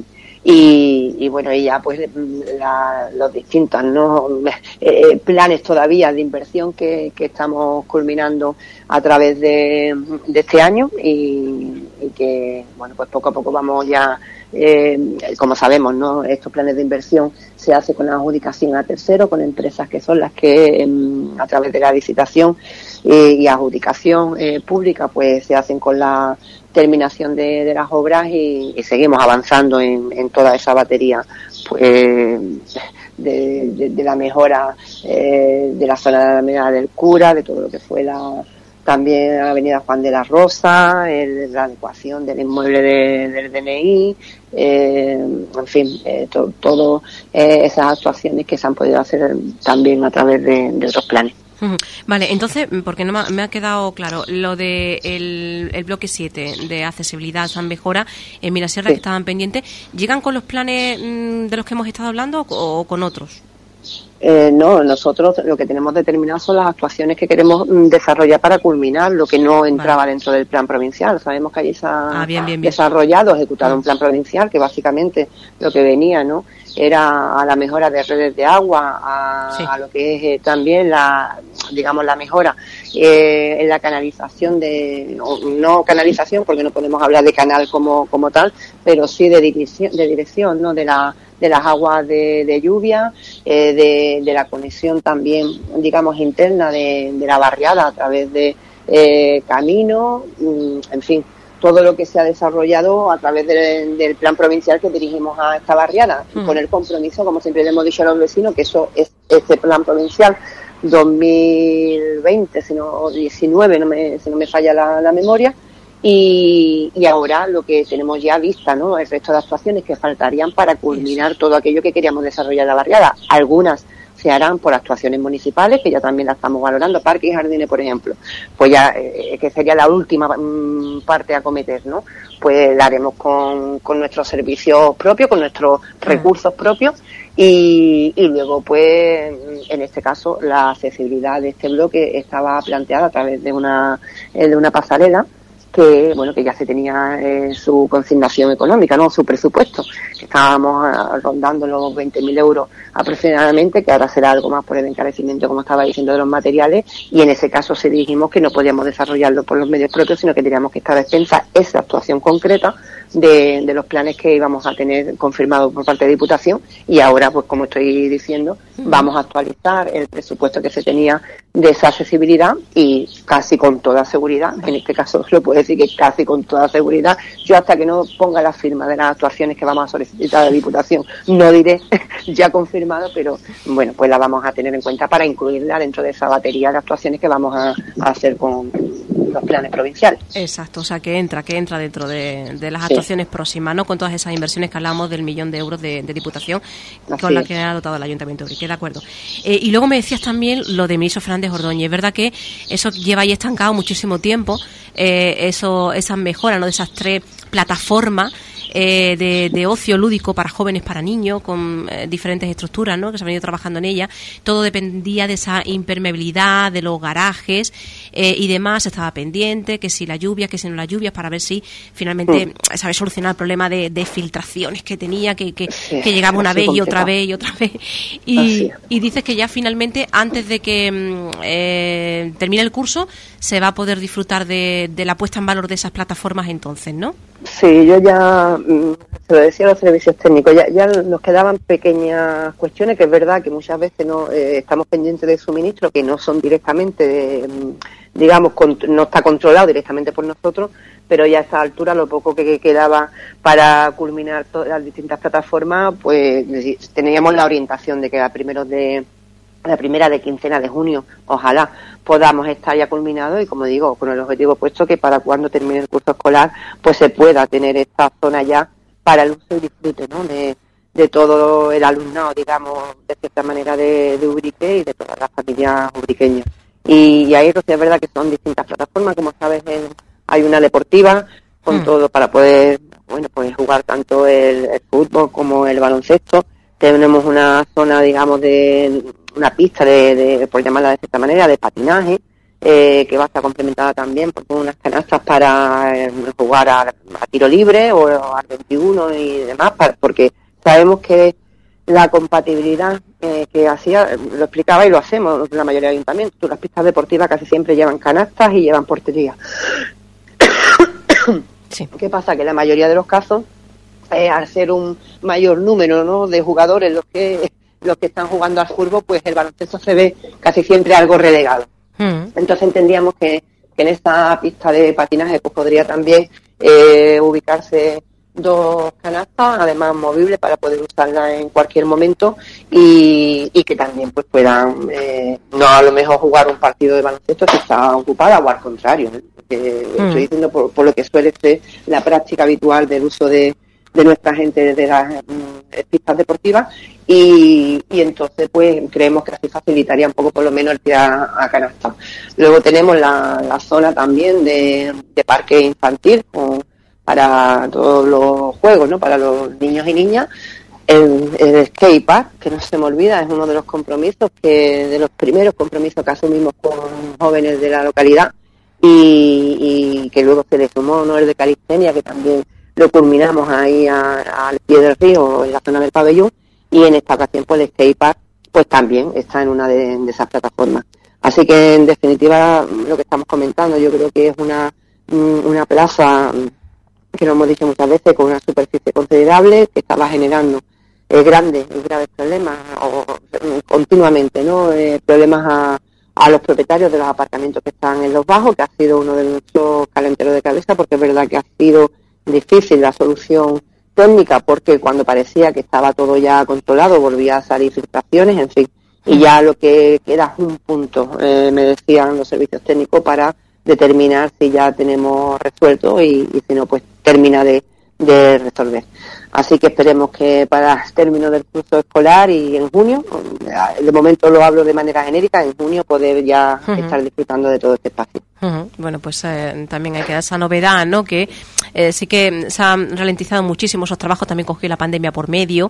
Y bueno, y ya pues los distintos, ¿no? Planes todavía de inversión que estamos culminando a través de este año y que bueno, pues poco a poco vamos ya, como sabemos, ¿no? Estos planes de inversión se hace con adjudicación a terceros, con empresas que son las que a través de la licitación y adjudicación pública pues se hacen con la terminación de las obras y seguimos avanzando en toda esa batería pues de la mejora de la zona de la Alameda del Cura, de todo lo que fue también la avenida Juan de la Rosa, la adecuación del inmueble del DNI, en fin, todo esas actuaciones que se han podido hacer también a través de otros planes. Vale, entonces, porque no me ha quedado claro, lo de el bloque 7 de accesibilidad, San Mejora, en Mirasierra, sí, que estaban pendientes, ¿llegan con los planes de los que hemos estado hablando o con otros? No, nosotros lo que tenemos determinado son las actuaciones que queremos desarrollar para culminar lo que no entraba dentro del plan provincial. Sabemos que allí se ha bien. desarrollado, ejecutado un plan provincial que básicamente lo que venía, ¿no? era a la mejora de redes de agua, a lo que es también la mejora en la canalización no canalización porque no podemos hablar de canal como tal, pero sí de dirección, ¿no? de las aguas de lluvia, de la conexión también, digamos, interna de la barriada a través de caminos, en fin, todo lo que se ha desarrollado a través del plan provincial que dirigimos a esta barriada, con el compromiso, como siempre le hemos dicho a los vecinos, que eso es este plan provincial 2020, si no 19, si no me falla la memoria, y ahora lo que tenemos ya vista, ¿no? El resto de actuaciones que faltarían para culminar todo aquello que queríamos desarrollar en la barriada. Algunas se harán por actuaciones municipales, que ya también la estamos valorando, parques y jardines, por ejemplo, pues ya, que sería la última parte a acometer, ¿no? Pues la haremos con nuestros servicios propios, con nuestros recursos propios, y luego, pues, en este caso, la accesibilidad de este bloque estaba planteada a través de una pasarela, que ya se tenía su consignación económica, ¿no? Su presupuesto, que estábamos rondando los 20.000 euros aproximadamente, que ahora será algo más por el encarecimiento, como estaba diciendo, de los materiales, y en ese caso sí dijimos que no podíamos desarrollarlo por los medios propios, sino que teníamos que estar a expensas esa actuación concreta de los planes que íbamos a tener confirmados por parte de Diputación, y ahora, pues como estoy diciendo, vamos a actualizar el presupuesto que se tenía de esa accesibilidad, y casi con toda seguridad, en este caso lo puedo decir que casi con toda seguridad, yo hasta que no ponga la firma de las actuaciones que vamos a solicitar a la Diputación, no diré ya confirmado, pero bueno, pues la vamos a tener en cuenta para incluirla dentro de esa batería de actuaciones que vamos a hacer con los planes provinciales. Exacto, o sea que entra dentro de las actuaciones próximas, ¿no? Con todas esas inversiones que hablamos del 1.000.000 de euros de Diputación, con la que ha dotado el Ayuntamiento de Ubrique, de acuerdo. Y luego me decías también lo de Ministro Fernández Ordóñez. Es verdad que eso lleva ahí estancado muchísimo tiempo, esas mejoras, ¿no? De esas 3 plataformas de ocio lúdico para jóvenes, para niños, con diferentes estructuras, ¿no? Que se han venido trabajando en ella. Todo dependía de esa impermeabilidad, de los garajes y demás. Estaba pendiente, que si la lluvia, que si no la lluvia, para ver si finalmente se había solucionado el problema de filtraciones que tenía, que llegaba una vez y otra vez y otra vez. Y dices que ya finalmente, antes de que termine el curso, se va a poder disfrutar de la puesta en valor de esas plataformas entonces, ¿no? Sí, yo ya se lo decía a los servicios técnicos, ya nos quedaban pequeñas cuestiones, que es verdad que muchas veces no estamos pendientes de suministro, que no son directamente, no está controlado directamente por nosotros, pero ya a esta altura lo poco que quedaba para culminar todas las distintas plataformas, pues teníamos la orientación de que la primera de quincena de junio, ojalá podamos estar ya culminados, y como digo, con el objetivo puesto que para cuando termine el curso escolar pues se pueda tener esta zona ya para el uso y disfrute, ¿no? de todo el alumnado, digamos, de cierta manera de Ubrique y de todas las familias ubriqueñas. Y ahí pues, es verdad que son distintas plataformas, como sabes, hay una deportiva con todo para poder, pues jugar tanto el fútbol como el baloncesto. Tenemos una zona, digamos, de una pista por llamarla de cierta manera, de patinaje, que va a estar complementada también por unas canastas para jugar a tiro libre o al 21 y demás, porque sabemos que la compatibilidad que hacía, lo explicaba y lo hacemos la mayoría de ayuntamientos, las pistas deportivas casi siempre llevan canastas y llevan portería. Sí. ¿Qué pasa? Que la mayoría de los casos, al ser un mayor número, ¿no?, de jugadores los que están jugando al fútbol, pues el baloncesto se ve casi siempre algo relegado. Entonces entendíamos que en esta pista de patinaje pues podría también ubicarse 2 canastas, además movibles, para poder usarla en cualquier momento, y que también pues puedan no a lo mejor jugar un partido de baloncesto que está ocupada, o al contrario, estoy diciendo por lo que suele ser la práctica habitual del uso de nuestra gente de las pistas deportivas, y entonces pues creemos que así facilitaría un poco por lo menos el tirar a canasta. Luego tenemos la zona también de parque infantil para todos los juegos, ¿no?, para los niños y niñas. El skate park, que no se me olvida, es uno de los compromisos de los primeros compromisos que asumimos con jóvenes de la localidad, y que luego se le sumó, ¿no?, el de calistenia, que también lo culminamos ahí al pie del río, en la zona del pabellón, y en esta ocasión pues el skatepark pues también está en una de esas plataformas. Así que en definitiva lo que estamos comentando yo creo que es una plaza que lo hemos dicho muchas veces con una superficie considerable que estaba generando grandes y graves problemas continuamente, ¿no? Problemas a los propietarios de los aparcamientos que están en los bajos, que ha sido uno de nuestros calenteros de cabeza, porque es verdad que ha sido difícil la solución técnica, porque cuando parecía que estaba todo ya controlado volvía a salir filtraciones, en fin, y ya lo que queda es un punto, me decían los servicios técnicos, para determinar si ya tenemos resuelto y si no, pues termina de resolver. Así que esperemos que para el término del curso escolar y en junio, de momento lo hablo de manera genérica, en junio poder ya estar disfrutando de todo este espacio. Bueno, pues también hay que dar esa novedad, ¿no? Que sí que se han ralentizado muchísimo esos trabajos, también cogió la pandemia por medio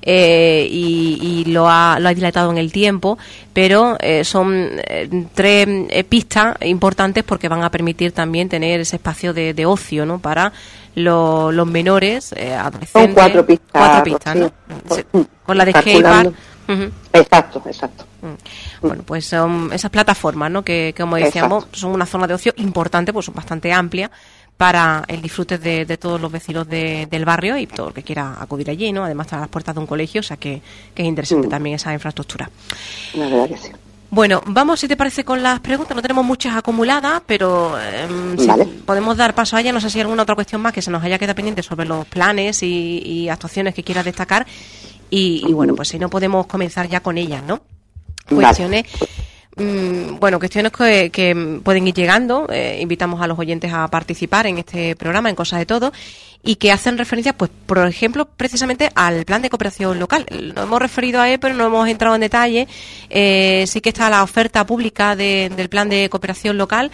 y lo ha dilatado en el tiempo, pero son 3 pistas importantes porque van a permitir también tener ese espacio de ocio, ¿no? Para los menores, adolescentes. Son 4 pistas. 4 pistas, ¿no? Sí, con la de skatepark. Exacto. Bueno, pues son esas plataformas, ¿no? Que como decíamos, son una zona de ocio importante, pues son bastante amplias para el disfrute de todos los vecinos del barrio y todo el que quiera acudir allí, ¿no? Además, está a las puertas de un colegio, o sea que es interesante también esa infraestructura. La verdad que sí. Bueno, vamos, si te parece, con las preguntas. No tenemos muchas acumuladas, pero vale. Sí, podemos dar paso a ella. No sé si hay alguna otra cuestión más que se nos haya quedado pendiente sobre los planes y actuaciones que quieras destacar. Y bueno, pues si no, podemos comenzar ya con ellas, ¿no? Cuestiones, cuestiones que pueden ir llegando. Invitamos a los oyentes a participar en este programa, en Cosas de Todo, y que hacen referencia, pues, por ejemplo, precisamente al plan de cooperación local. Nos hemos referido a él, pero no hemos entrado en detalle. Sí que está la oferta pública del plan de cooperación local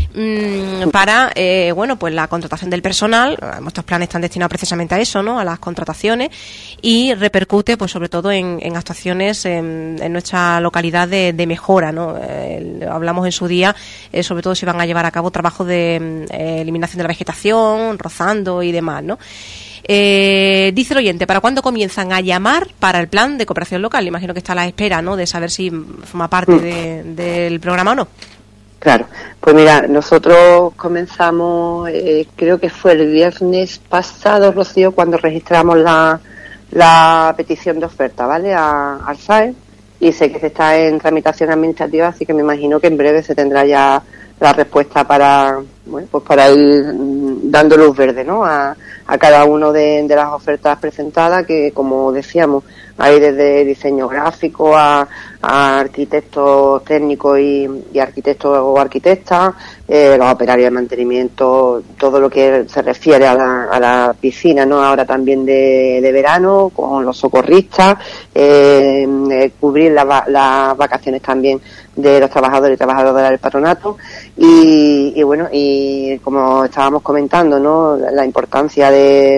para, pues la contratación del personal. Nuestros planes están destinados precisamente a eso, ¿no? A las contrataciones, y repercute, pues, sobre todo en actuaciones en nuestra localidad de mejora, ¿no? Hablamos en su día, sobre todo si van a llevar a cabo trabajos de eliminación de la vegetación, rozando y demás, ¿no? Dice el oyente, ¿para cuándo comienzan a llamar para el plan de cooperación local? Imagino que está a la espera, ¿no?, de saber si forma parte del programa o no. Claro, pues mira, nosotros comenzamos, creo que fue el viernes pasado, Rocío, cuando registramos la petición de oferta, ¿vale?, al SAE, y sé que se está en tramitación administrativa, así que me imagino que en breve se tendrá ya la respuesta para ir dando luz verde, ¿no?, a cada uno de las ofertas presentadas, que, como decíamos, hay desde diseño gráfico a arquitectos técnicos y arquitectos o arquitectas, los operarios de mantenimiento, todo lo que se refiere a la piscina, ¿no?, ahora también de verano, con los socorristas, cubrir las vacaciones también de los trabajadores y trabajadoras del patronato, y bueno, y como estábamos comentando, ¿no?, la importancia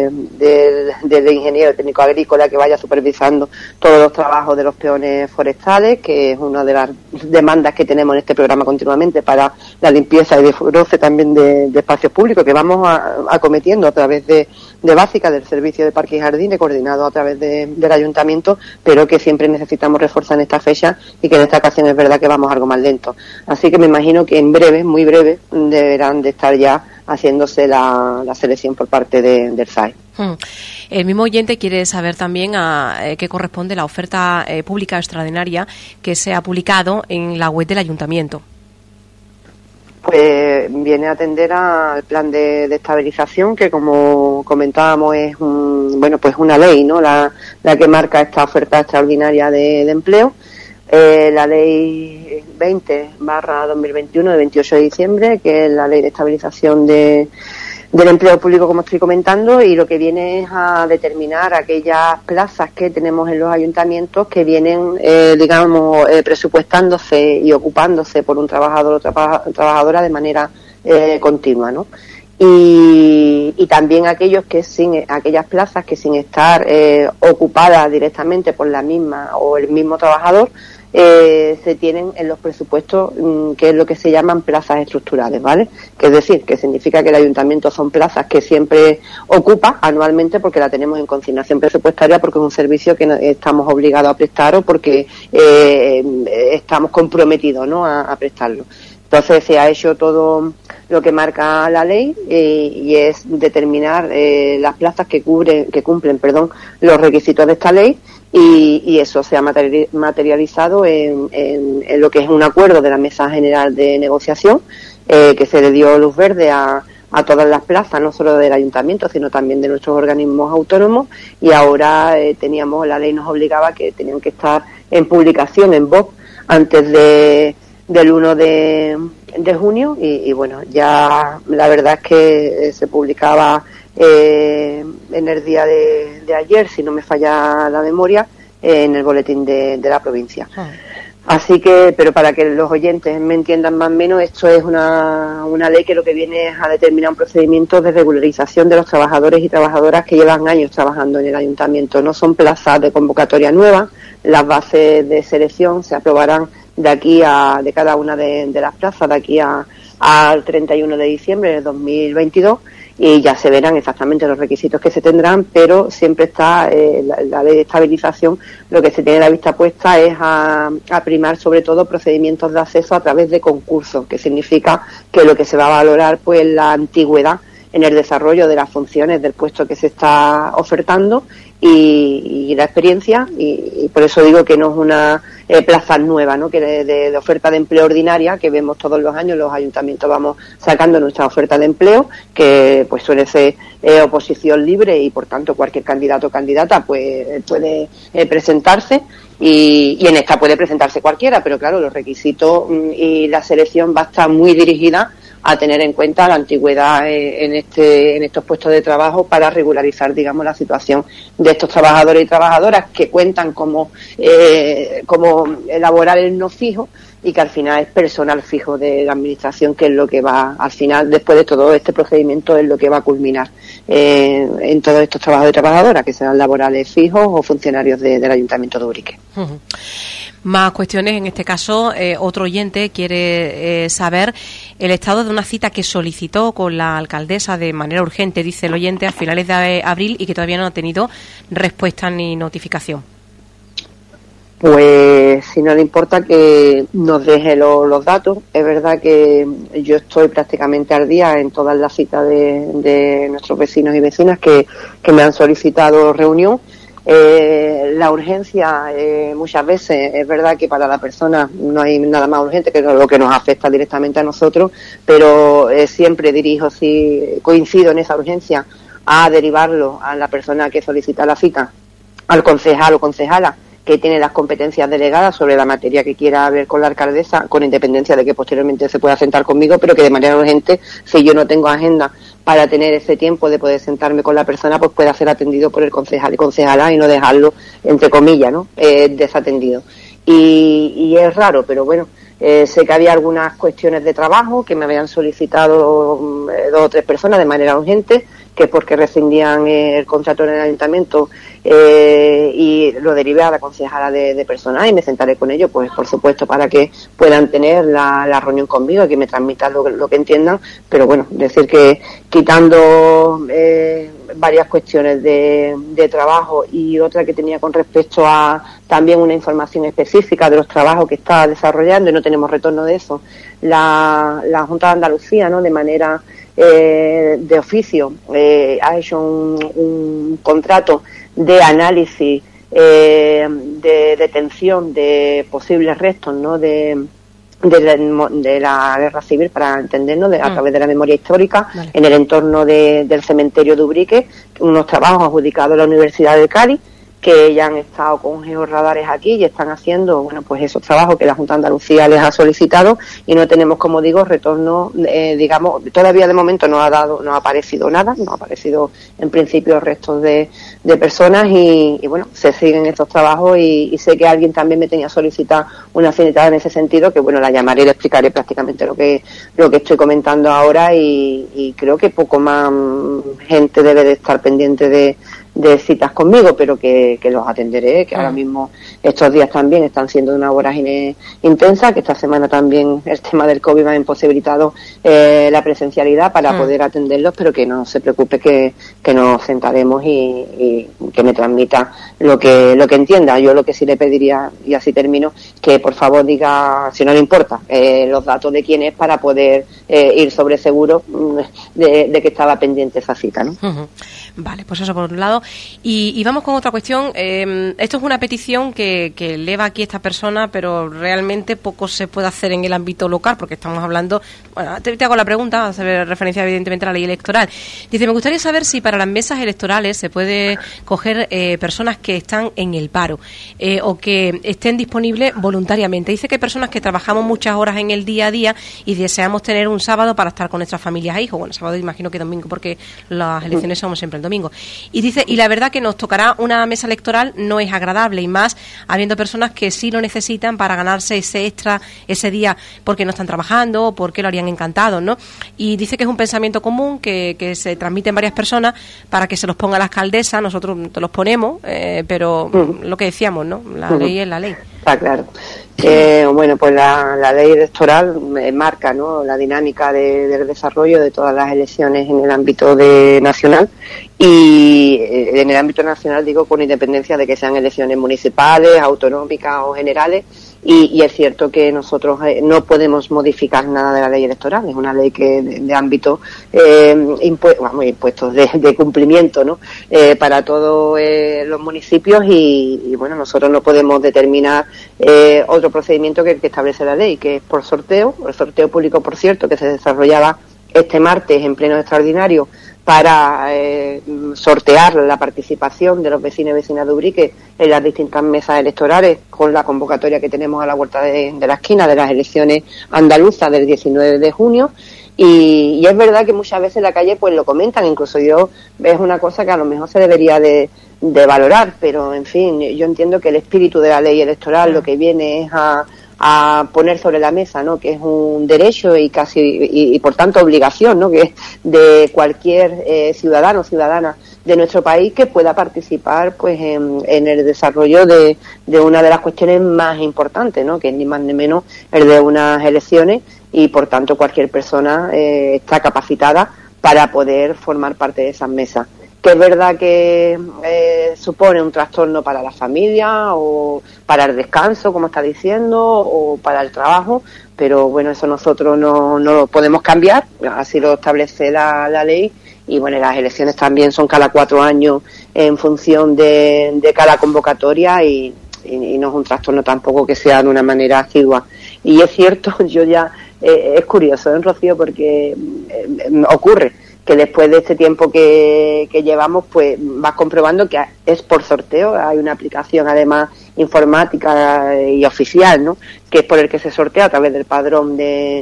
del ingeniero técnico agrícola que vaya supervisando todos los trabajos de los peones forestales, que es una de las demandas que tenemos en este programa continuamente para la limpieza y desbroce también de espacios públicos, que vamos acometiendo a través de básica del servicio de parques y jardines, coordinado a través del ayuntamiento, pero que siempre necesitamos reforzar en esta fecha, y que en esta ocasión es verdad que vamos algo más lento. Así que me imagino que en breve, muy breve, deberán de estar ya haciéndose la selección por parte del SAE. El mismo oyente quiere saber también a qué corresponde la oferta pública extraordinaria que se ha publicado en la web del ayuntamiento. Pues viene a atender al plan de estabilización, que, como comentábamos, es una ley, ¿no?, la que marca esta oferta extraordinaria de empleo. La ley 20/2021 de 28 de diciembre, que es la ley de estabilización del empleo público, como estoy comentando, y lo que viene es a determinar aquellas plazas que tenemos en los ayuntamientos que vienen, presupuestándose y ocupándose por un trabajador o trabajadora de manera continua, ¿no? Y también aquellas plazas que, sin estar ocupadas directamente por la misma o el mismo trabajador, se tienen en los presupuestos, que es lo que se llaman plazas estructurales, ¿vale? Que es decir, que significa que el ayuntamiento son plazas que siempre ocupa anualmente porque la tenemos en consignación presupuestaria, porque es un servicio que estamos obligados a prestar o porque estamos comprometidos, ¿no?, a prestarlo. Entonces se ha hecho todo lo que marca la ley y es determinar las plazas que cumplen los requisitos de esta ley, y eso se ha materializado en lo que es un acuerdo de la Mesa General de Negociación, que se le dio luz verde a todas las plazas, no solo del ayuntamiento, sino también de nuestros organismos autónomos, y ahora la ley nos obligaba que tenían que estar en publicación en BOP antes del 1 de junio, y bueno, ya la verdad es que se publicaba en el día de ayer, si no me falla la memoria, en el boletín de la provincia. Así que, pero para que los oyentes me entiendan más o menos, esto es una ley que lo que viene es a determinar un procedimiento de regularización de los trabajadores y trabajadoras que llevan años trabajando en el ayuntamiento. No son plazas de convocatoria nueva, las bases de selección se aprobarán de cada una de las plazas de aquí al 31 de diciembre de 2022, y ya se verán exactamente los requisitos que se tendrán, pero siempre está la ley de estabilización, lo que se tiene la vista puesta es a primar sobre todo procedimientos de acceso a través de concursos, que significa que lo que se va a valorar pues la antigüedad en el desarrollo de las funciones del puesto que se está ofertando y la experiencia, y por eso digo que no es una plaza nueva, ¿no?, que de oferta de empleo ordinaria que vemos todos los años. Los ayuntamientos vamos sacando nuestra oferta de empleo, que pues suele ser oposición libre, y por tanto cualquier candidato o candidata pues puede presentarse, y en esta puede presentarse cualquiera, pero claro, los requisitos y la selección va a estar muy dirigida a tener en cuenta la antigüedad en estos puestos de trabajo, para regularizar, digamos, la situación de estos trabajadores y trabajadoras que cuentan como laborales no fijos, y que al final es personal fijo de la administración, que es lo que va, al final, después de todo este procedimiento, es lo que va a culminar en todos estos trabajadores y trabajadoras, que serán laborales fijos o funcionarios del Ayuntamiento de Ubrique. Uh-huh. Más cuestiones, en este caso, otro oyente quiere saber el estado de una cita que solicitó con la alcaldesa de manera urgente, dice el oyente, a finales de abril, y que todavía no ha tenido respuesta ni notificación. Pues si no le importa que nos deje los datos. Es verdad que yo estoy prácticamente al día en todas las citas de nuestros vecinos y vecinas que me han solicitado reunión. La urgencia, muchas veces, es verdad que para la persona no hay nada más urgente que lo que nos afecta directamente a nosotros, pero siempre coincido en esa urgencia, a derivarlo a la persona que solicita la cita, al concejal o concejala que tiene las competencias delegadas sobre la materia que quiera ver con la alcaldesa, con independencia de que posteriormente se pueda sentar conmigo, pero que de manera urgente, si yo no tengo agenda para tener ese tiempo de poder sentarme con la persona, pues pueda ser atendido por el concejal y concejala, y no dejarlo, entre comillas, ¿no?, desatendido. Y es raro, pero bueno, sé que había algunas cuestiones de trabajo que me habían solicitado 2 o 3 personas de manera urgente, que es porque rescindían el contrato en el ayuntamiento, y lo derivé a la concejala de personal, y me sentaré con ellos, pues por supuesto, para que puedan tener la reunión conmigo y que me transmitan lo que entiendan. Pero bueno, decir que quitando varias cuestiones de trabajo y otra que tenía con respecto a también una información específica de los trabajos que está desarrollando, y no tenemos retorno de eso, la Junta de Andalucía, ¿no?, de manera de oficio, ha hecho un contrato de análisis de detención de posibles restos, ¿no?, de la guerra civil, para entendernos, a través de la memoria histórica, vale, en el entorno del cementerio de Ubrique, unos trabajos adjudicados a la Universidad de Cádiz, que ya han estado con georradares aquí y están haciendo, bueno, pues esos trabajos que la Junta de Andalucía les ha solicitado, y no tenemos, como digo, retorno, digamos, todavía de momento no ha aparecido nada, no ha aparecido en principio restos de personas, y bueno, se siguen estos trabajos, y sé que alguien también me tenía solicitado una citada en ese sentido, que bueno, la llamaré y le explicaré prácticamente lo que estoy comentando ahora, y creo que poco más gente debe de estar pendiente de citas conmigo, pero que los atenderé, que ahora mismo estos días también están siendo una vorágine intensa, que esta semana también el tema del COVID me ha imposibilitado la presencialidad para poder atenderlos, pero que no se preocupe, que nos sentaremos y que me transmita lo que entienda. Yo lo que sí le pediría, y así termino, que por favor diga, si no le importa, los datos de quién es, para poder ir sobre seguro de que estaba pendiente esa cita, ¿no? Vale, pues eso por un lado. Y vamos con otra cuestión. Esto es una petición que eleva aquí esta persona, pero realmente poco se puede hacer en el ámbito local, porque estamos hablando... Bueno, te hago la pregunta, a hacer referencia evidentemente a la ley electoral. Dice, me gustaría saber si para las mesas electorales se puede coger personas que están en el paro o que estén disponibles voluntariamente. Dice que hay personas que trabajamos muchas horas en el día a día y deseamos tener un sábado para estar con nuestras familias e hijos. Bueno, sábado imagino que domingo, porque las elecciones son siempre el domingo. Y dice, y la verdad que nos tocará una mesa electoral no es agradable, y más habiendo personas que sí lo necesitan para ganarse ese extra ese día porque no están trabajando o porque lo harían encantado, ¿no? Y dice que es un pensamiento común que se transmite en varias personas para que se los ponga la alcaldesa. Nosotros te los ponemos, pero lo que decíamos, ¿no? La ley es la ley. Está claro. Bueno, pues la ley electoral marca, ¿no?, la dinámica del desarrollo de todas las elecciones en el ámbito nacional, y en el ámbito nacional digo con independencia de que sean elecciones municipales, autonómicas o generales, y es cierto que nosotros no podemos modificar nada de la ley electoral. Es una ley que de ámbito impuestos de cumplimiento, ¿no?, para todos los municipios, y bueno, nosotros no podemos determinar otro procedimiento que establece la ley, que es por sorteo. El sorteo público, por cierto, que se desarrollaba este martes en pleno extraordinario para sortear la participación de los vecinos y vecinas de Ubrique en las distintas mesas electorales, con la convocatoria que tenemos a la vuelta de la esquina de las elecciones andaluzas del 19 de junio. Y es verdad que muchas veces en la calle pues lo comentan, incluso yo, es una cosa que a lo mejor se debería de valorar, pero en fin, yo entiendo que el espíritu de la ley electoral lo que viene es a poner sobre la mesa, ¿no?, que es un derecho y casi y por tanto obligación, ¿no?, que es de cualquier ciudadano o ciudadana de nuestro país que pueda participar pues en el desarrollo de una de las cuestiones más importantes, ¿no?, que es ni más ni menos el de unas elecciones, y por tanto cualquier persona está capacitada para poder formar parte de esas mesas. Que es verdad que supone un trastorno para la familia o para el descanso, como está diciendo, o para el trabajo, pero bueno, eso nosotros no lo podemos cambiar, así lo establece la ley. Y bueno, las elecciones también son cada 4 años en función de cada convocatoria, y no es un trastorno tampoco que sea de una manera asidua. Y es cierto, es curioso, Rocío, porque ocurre que después de este tiempo que llevamos, pues vas comprobando que es por sorteo. Hay una aplicación además informática y oficial, ¿no?, que es por el que se sortea a través del padrón de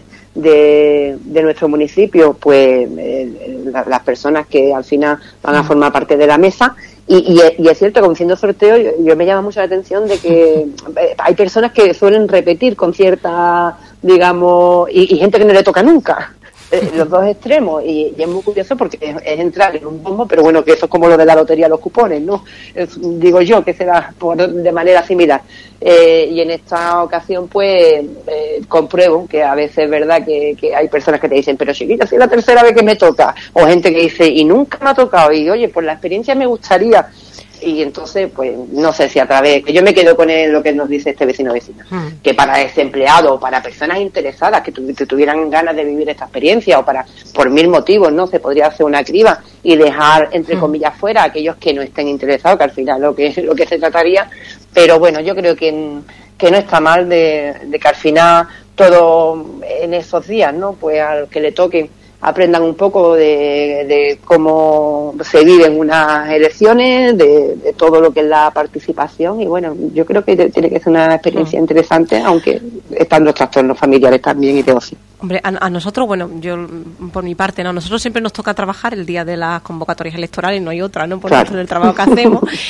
nuestro municipio, pues las personas que al final van a formar parte de la mesa. Y es cierto que haciendo sorteo yo me llama mucho la atención de que hay personas que suelen repetir con cierta, digamos, y gente que no le toca nunca. Los dos extremos, y es muy curioso porque es entrar en un bombo, pero bueno, que eso es como lo de la lotería, los cupones, ¿no? Digo yo que será de manera similar. Y en esta ocasión pues compruebo que a veces es verdad que hay personas que te dicen, pero chiquita, si es la tercera vez que me toca, o gente que dice, y nunca me ha tocado, y oye, por la experiencia me gustaría. Y entonces, pues, no sé si a través, que yo me quedo con lo que nos dice este vecino o vecina, que para desempleados o para personas interesadas que tuvieran ganas de vivir esta experiencia, o por 1000 motivos, ¿no?, se podría hacer una criba y dejar, entre comillas, fuera a aquellos que no estén interesados, que al final lo que se trataría. Pero bueno, yo creo que no está mal de que al final todo en esos días, ¿no?, pues al que le toque aprendan un poco de cómo se viven unas elecciones, de todo lo que es la participación, y bueno, yo creo que tiene que ser una experiencia interesante, aunque están los trastornos familiares también y de ocio. Hombre, a nosotros, bueno, yo por mi parte, no, nosotros siempre nos toca trabajar el día de las convocatorias electorales, no hay otra, ¿no?, por el trabajo que hacemos,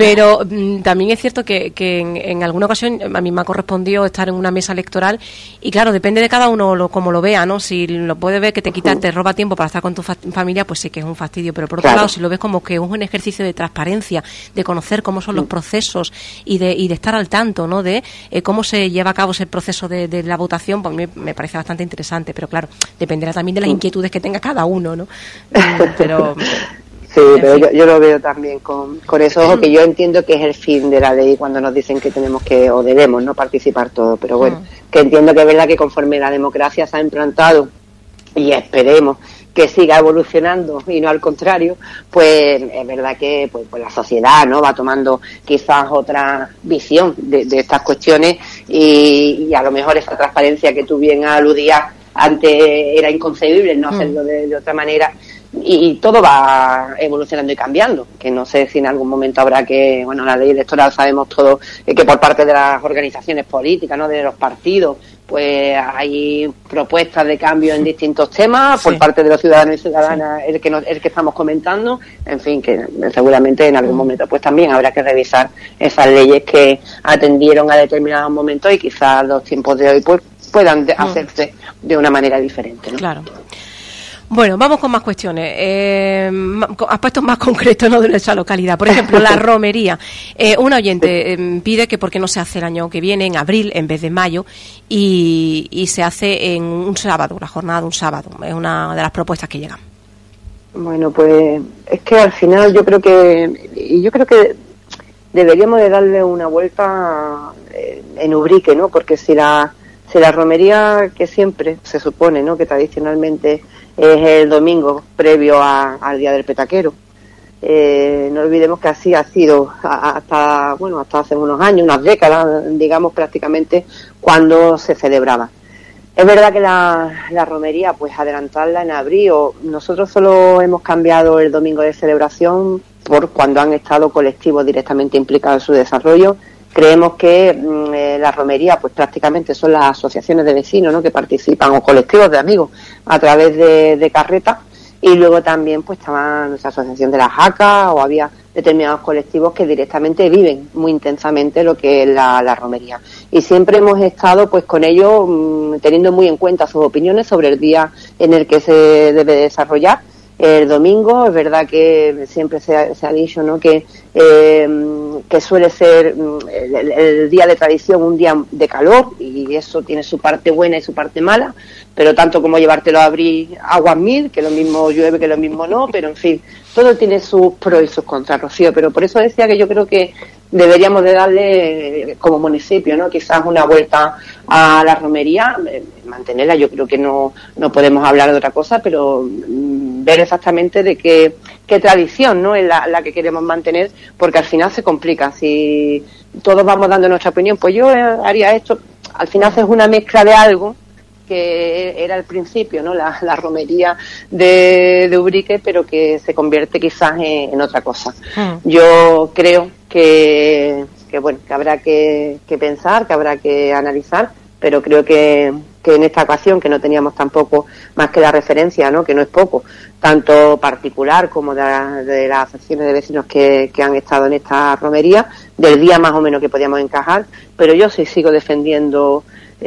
Pero también es cierto que en alguna ocasión a mí me ha correspondido estar en una mesa electoral y claro, depende de cada uno como lo vea, ¿no? Si lo puede ver que te roba tiempo para estar con tu familia, pues sí que es un fastidio, pero por otro lado, si lo ves como que es un ejercicio de transparencia, de conocer cómo son los procesos y de estar al tanto, ¿no? De cómo se lleva a cabo ese proceso de la votación, pues me parece bastante interesante, pero claro, dependerá también de las inquietudes que tenga cada uno, ¿no? Pero sí, pero yo lo veo también con esos ojos, que yo entiendo que es el fin de la ley cuando nos dicen que tenemos que o debemos no participar todos, pero bueno, que entiendo que es verdad que conforme la democracia se ha implantado y esperemos que siga evolucionando y no al contrario, pues es verdad que pues la sociedad no va tomando quizás otra visión de estas cuestiones y a lo mejor esa transparencia que tú bien aludías antes era inconcebible no hacerlo de otra manera. Y todo va evolucionando y cambiando, que no sé si en algún momento habrá que, bueno, la ley electoral sabemos todos que por parte de las organizaciones políticas, ¿no?, de los partidos, pues hay propuestas de cambio en distintos temas, por parte de los ciudadanos y ciudadanas, el que estamos comentando, en fin, que seguramente en algún momento pues también habrá que revisar esas leyes que atendieron a determinados momentos y quizás los tiempos de hoy pues puedan hacerse de una manera diferente, ¿no? Claro. Bueno, vamos con más cuestiones, aspectos más concretos, ¿no?, de nuestra localidad. Por ejemplo, la romería. Un oyente pide que por qué no se hace el año que viene, en abril, en vez de mayo, y se hace en un sábado, la jornada de un sábado. Es una de las propuestas que llegan. Bueno, pues es que al final yo creo que deberíamos de darle una vuelta en Ubrique, ¿no? Porque si la romería, que siempre se supone, ¿no?, que tradicionalmente es el domingo previo al Día del Petaquero, no olvidemos que así ha sido hasta hace unos años, unas décadas, digamos, prácticamente, cuando se celebraba. Es verdad que la romería, pues adelantarla en abril, nosotros solo hemos cambiado el domingo de celebración por cuando han estado colectivos directamente implicados en su desarrollo. Creemos que la romería pues prácticamente son las asociaciones de vecinos, ¿no?, que participan, o colectivos de amigos a través de carretas, y luego también pues estaba nuestra asociación de la Jaca, o había determinados colectivos que directamente viven muy intensamente lo que es la romería, y siempre hemos estado pues con ellos teniendo muy en cuenta sus opiniones sobre el día en el que se debe desarrollar. El domingo, es verdad que siempre se ha dicho, ¿no?, que suele ser el día de tradición un día de calor, y eso tiene su parte buena y su parte mala, pero tanto como llevártelo a abrir aguas mil, que lo mismo llueve, que lo mismo no, pero en fin, todo tiene sus pros y sus contras, Rocío, pero por eso decía que yo creo que deberíamos de darle, como municipio, ¿no?, quizás una vuelta a la romería, mantenerla. Yo creo que no podemos hablar de otra cosa, pero ver exactamente de qué tradición, ¿no?, es la que queremos mantener, porque al final se complica. Si todos vamos dando nuestra opinión, pues yo haría esto, al final es una mezcla de algo que era al principio, ¿no?, la romería de Ubrique, pero que se convierte quizás en otra cosa. Yo creo que habrá que pensar, que habrá que analizar, pero creo que en esta ocasión, que no teníamos tampoco más que la referencia, ¿no?, que no es poco, tanto particular como de las asociaciones de vecinos que han estado en esta romería, del día más o menos que podíamos encajar, pero yo sí sigo defendiendo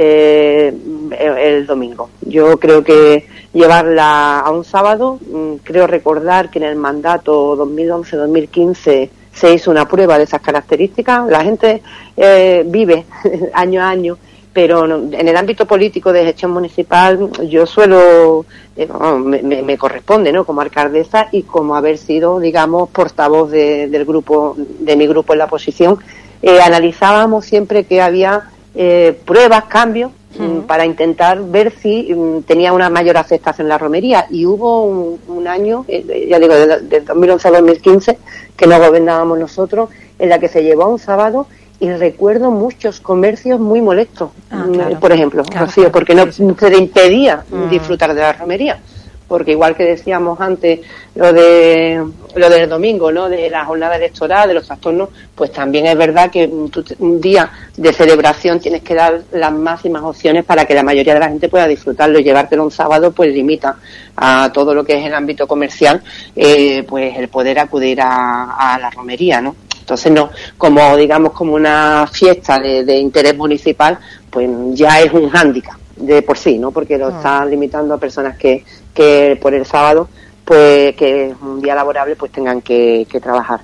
el domingo. Yo creo que llevarla a un sábado, creo recordar que en el mandato 2011-2015 se hizo una prueba de esas características. La gente vive año a año, pero en el ámbito político de gestión municipal yo suelo, me corresponde, ¿no?, como alcaldesa y como haber sido, digamos, portavoz de mi grupo en la oposición, analizábamos siempre que había pruebas, cambios, para intentar ver si tenía una mayor aceptación la romería, y hubo un año, ya digo, de 2011 a 2015, que no gobernábamos nosotros, en la que se llevó a un sábado, y recuerdo muchos comercios muy molestos, claro, por ejemplo, claro, Rocío, porque no se le impedía disfrutar de la romería. Porque igual que decíamos antes lo del domingo, ¿no?, de la jornada electoral, de los trastornos, pues también es verdad que un día de celebración tienes que dar las máximas opciones para que la mayoría de la gente pueda disfrutarlo, y llevártelo un sábado pues limita a todo lo que es el ámbito comercial, pues el poder acudir a la romería, ¿no? Entonces no, como digamos como una fiesta de interés municipal, pues ya es un hándicap de por sí, ¿no? Porque lo están limitando a personas que por el sábado, pues que es un día laborable, pues tengan que trabajar.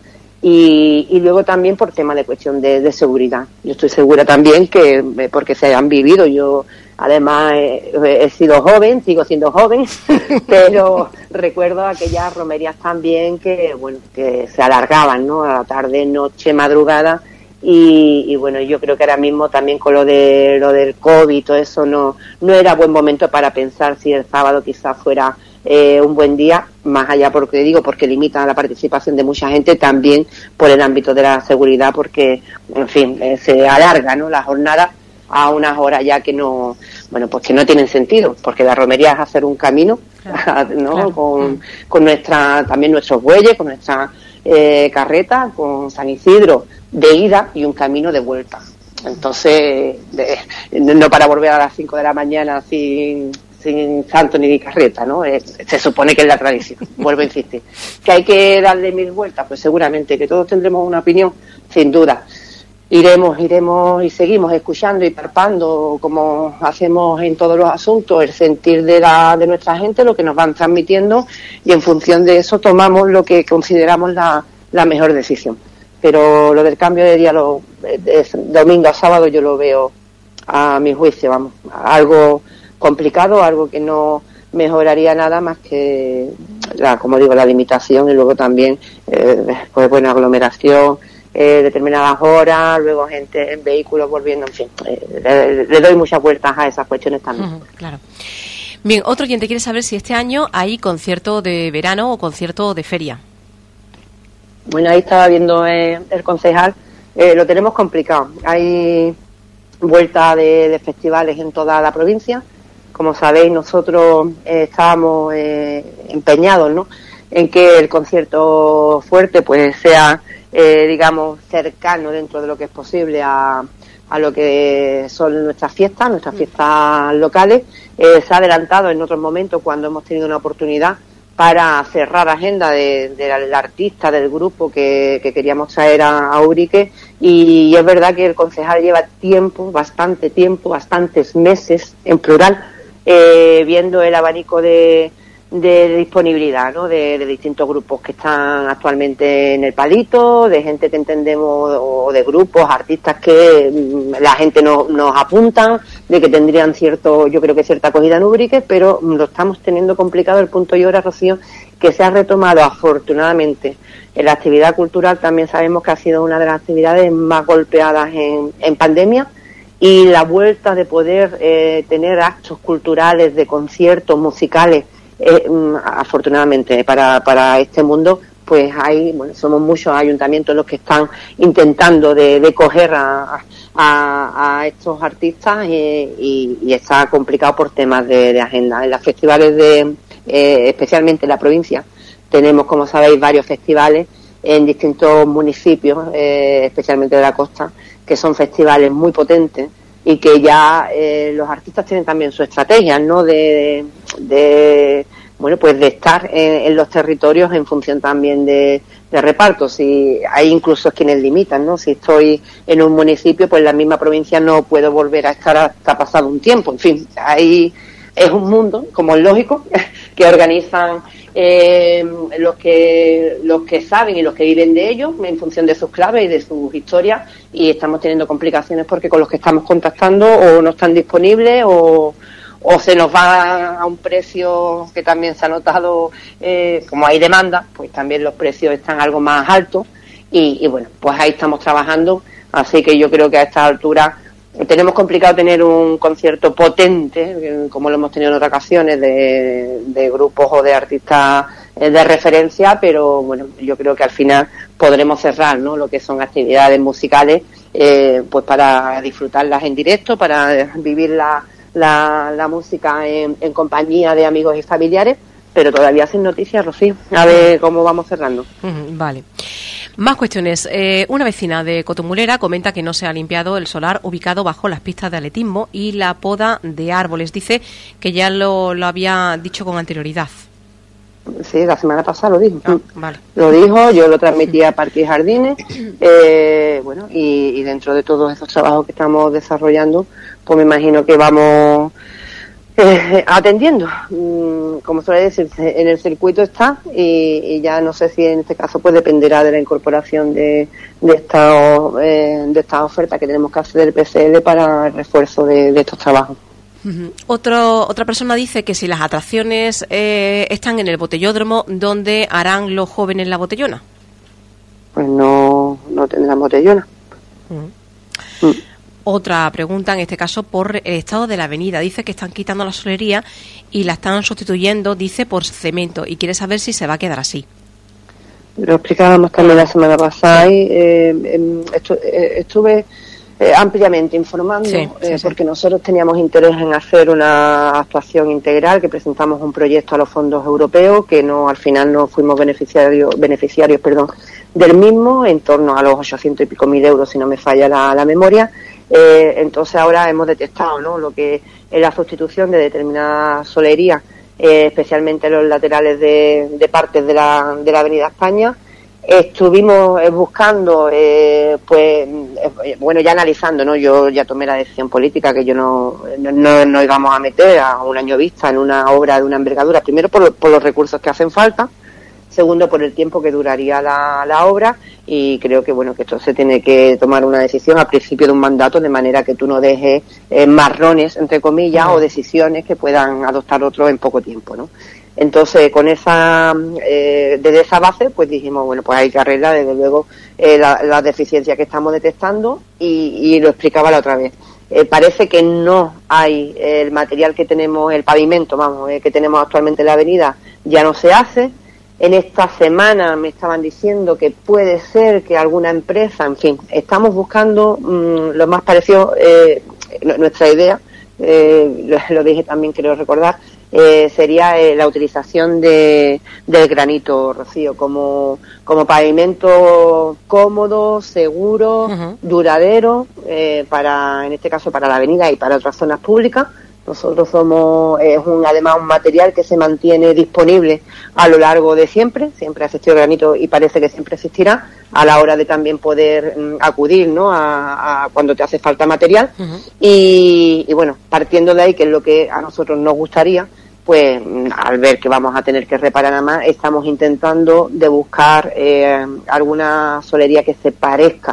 Y luego también por tema de cuestión de seguridad. Yo estoy segura también que, porque se han vivido, yo además he sido joven, sigo siendo joven, pero recuerdo aquellas romerías también que, bueno, que se alargaban, ¿no? A la tarde, noche, madrugada, y bueno, yo creo que ahora mismo también con lo del COVID y todo eso no era buen momento para pensar si el sábado quizás fuera un buen día, más allá porque limita la participación de mucha gente, también por el ámbito de la seguridad, porque en fin, se alarga, ¿no?, la jornada a unas horas ya que no, bueno, pues que no tienen sentido, porque la romería es hacer un camino, claro, ¿no? Claro. Con también nuestros bueyes, con nuestra carreta, con San Isidro de ida y un camino de vuelta. Entonces, no para volver a las 5 de la mañana sin santo ni carreta, ¿no? Se supone que es la tradición, vuelvo a insistir. ¿Que hay que darle 1000 vueltas? Pues seguramente, que todos tendremos una opinión, sin duda. Iremos y seguimos escuchando y palpando, como hacemos en todos los asuntos, el sentir de nuestra gente, lo que nos van transmitiendo, y en función de eso tomamos lo que consideramos la mejor decisión. Pero lo del cambio de día, de domingo a sábado, yo lo veo, a mi juicio, vamos, algo complicado, algo que no mejoraría nada más que como digo, la limitación, y luego también pues buena aglomeración, determinadas horas, luego gente en vehículos volviendo, en fin, le doy muchas vueltas a esas cuestiones también. Claro. Bien, otro oyente quiere saber si este año hay concierto de verano o concierto de feria. Bueno, ahí estaba viendo el concejal, lo tenemos complicado. Hay vuelta de festivales en toda la provincia. Como sabéis, nosotros estábamos empeñados, ¿no?, en que el concierto fuerte pues sea, digamos, cercano dentro de lo que es posible a lo que son nuestras fiestas locales. Se ha adelantado en otros momentos cuando hemos tenido una oportunidad para cerrar agenda del artista, del grupo que queríamos traer a Ubrique, y es verdad que el concejal lleva bastantes meses, en plural, viendo el abanico de disponibilidad, ¿no?, de distintos grupos que están actualmente en el palito, de gente que entendemos, o de grupos, artistas que la gente nos apuntan, de que tendrían yo creo que cierta acogida en Ubrique, pero lo estamos teniendo complicado. El punto y hora, Rocío, que se ha retomado afortunadamente en la actividad cultural. También sabemos que ha sido una de las actividades más golpeadas en pandemia, y la vuelta de poder tener actos culturales, de conciertos musicales, afortunadamente para este mundo, pues somos muchos ayuntamientos los que están intentando de coger a estos artistas, y está complicado por temas de agenda. En los festivales especialmente en la provincia, tenemos, como sabéis, varios festivales en distintos municipios, especialmente de la costa, que son festivales muy potentes, y que ya los artistas tienen también su estrategia, ¿no?, de estar en los territorios en función también de reparto. Si hay incluso quienes limitan, ¿no? Si estoy en un municipio, pues la misma provincia no puedo volver a estar hasta pasado un tiempo. En fin, ahí es un mundo, como es lógico, que organizan los que saben y los que viven de ello, en función de sus claves y de sus historias, y estamos teniendo complicaciones porque con los que estamos contactando o no están disponibles, o se nos va a un precio que también se ha notado, como hay demanda, pues también los precios están algo más altos, y bueno, pues ahí estamos trabajando. Así que yo creo que a esta altura tenemos complicado tener un concierto potente, como lo hemos tenido en otras ocasiones, de grupos o de artistas de referencia, pero bueno, yo creo que al final podremos cerrar, ¿no?, lo que son actividades musicales, pues para disfrutarlas en directo, para vivir la música en compañía de amigos y familiares, pero todavía sin noticias, Rocío. A ver cómo vamos cerrando. Vale. Más cuestiones. Una vecina de Cotomulera comenta que no se ha limpiado el solar ubicado bajo las pistas de atletismo y la poda de árboles. Dice que ya lo había dicho con anterioridad. Sí, la semana pasada lo dijo. Vale. Lo dijo, yo lo transmití a Parques y Jardines, bueno, y dentro de todos esos trabajos que estamos desarrollando, pues me imagino que vamos atendiendo. Como suele decirse, en el circuito está, y ya no sé si en este caso pues dependerá de la incorporación de esta oferta que tenemos que hacer del PCL para el refuerzo de estos trabajos. Otra persona dice que si las atracciones están en el botellódromo, ¿dónde harán los jóvenes la botellona? Pues no tendrán botellona. Otra pregunta, en este caso, por el estado de la avenida. Dice que están quitando la solería y la están sustituyendo, dice, por cemento, y quiere saber si se va a quedar así. Lo explicábamos también la semana pasada y estuve ampliamente informando, sí. Porque nosotros teníamos interés en hacer una actuación integral, que presentamos un proyecto a los fondos europeos, que al final no fuimos beneficiarios del mismo, en torno a los 800 y pico mil euros, si no me falla la memoria. Entonces ahora hemos detectado, ¿no?, lo que es la sustitución de determinadas solerías, especialmente los laterales de partes de la Avenida España. Estuvimos buscando, ya analizando, ¿no? Yo ya tomé la decisión política que yo no íbamos a meter a un año vista en una obra de una envergadura, primero por los recursos que hacen falta, segundo por el tiempo que duraría la obra, y creo que que esto se tiene que tomar una decisión al principio de un mandato, de manera que tú no dejes marrones, entre comillas, o decisiones que puedan adoptar otros en poco tiempo, ¿no? Entonces, con desde esa base, pues dijimos, pues hay que arreglar, desde luego, la deficiencia que estamos detectando, y lo explicaba la otra vez. Parece que no hay el material que tenemos, el pavimento, que tenemos actualmente en la avenida, ya no se hace. En esta semana me estaban diciendo que puede ser que alguna empresa, en fin, estamos buscando lo más parecido, nuestra idea, lo dije también, creo recordar, sería la utilización del granito, Rocío, como pavimento cómodo, seguro, duradero, en este caso para la avenida y para otras zonas públicas. Nosotros además un material que se mantiene disponible a lo largo de siempre ha existido el granito y parece que siempre existirá, a la hora de también poder acudir, ¿no?, a cuando te hace falta material. Y partiendo de ahí, que es lo que a nosotros nos gustaría, pues al ver que vamos a tener que reparar nada más, estamos intentando de buscar alguna solería que se parezca,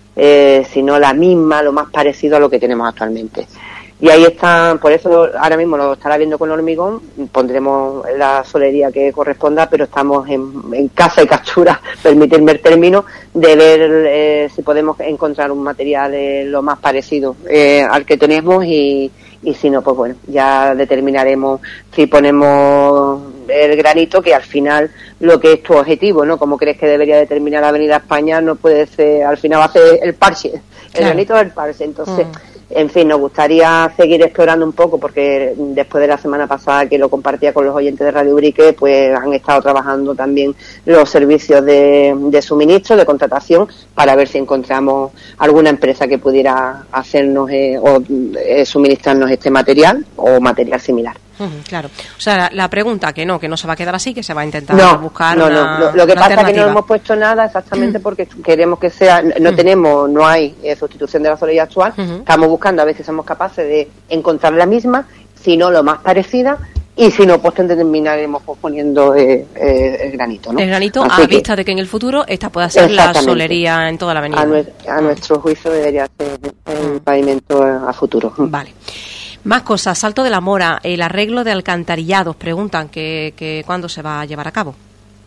si no la misma, lo más parecido a lo que tenemos actualmente. Y ahí están, por eso ahora mismo lo estará viendo con hormigón, pondremos la solería que corresponda, pero estamos en caza y captura, permitirme el término, de ver si podemos encontrar un material lo más parecido al que tenemos, y si no, pues ya determinaremos si ponemos el granito, que al final lo que es tu objetivo, ¿no? Como crees que debería determinar la Avenida España, no puede ser, al final va a ser el parche, el granito es el parche, entonces... En fin, nos gustaría seguir explorando un poco, porque después de la semana pasada que lo compartía con los oyentes de Radio Ubrique, pues han estado trabajando también los servicios de suministro, de contratación, para ver si encontramos alguna empresa que pudiera hacernos suministrarnos este material o material similar. Claro. O sea, la pregunta que no se va a quedar así, que se va a intentar buscar lo que pasa es que no hemos puesto nada exactamente porque queremos que sea, no hay sustitución de la solería actual. Estamos buscando a ver si somos capaces de encontrar la misma, si no lo más parecida, y si no, pues terminaremos poniendo el granito, ¿no? El granito, así vista de que en el futuro esta pueda ser la solería en toda la avenida. A nuestro juicio debería ser el pavimento a futuro. Vale. Más cosas, Salto de la Mora, el arreglo de alcantarillados, preguntan que cuándo se va a llevar a cabo.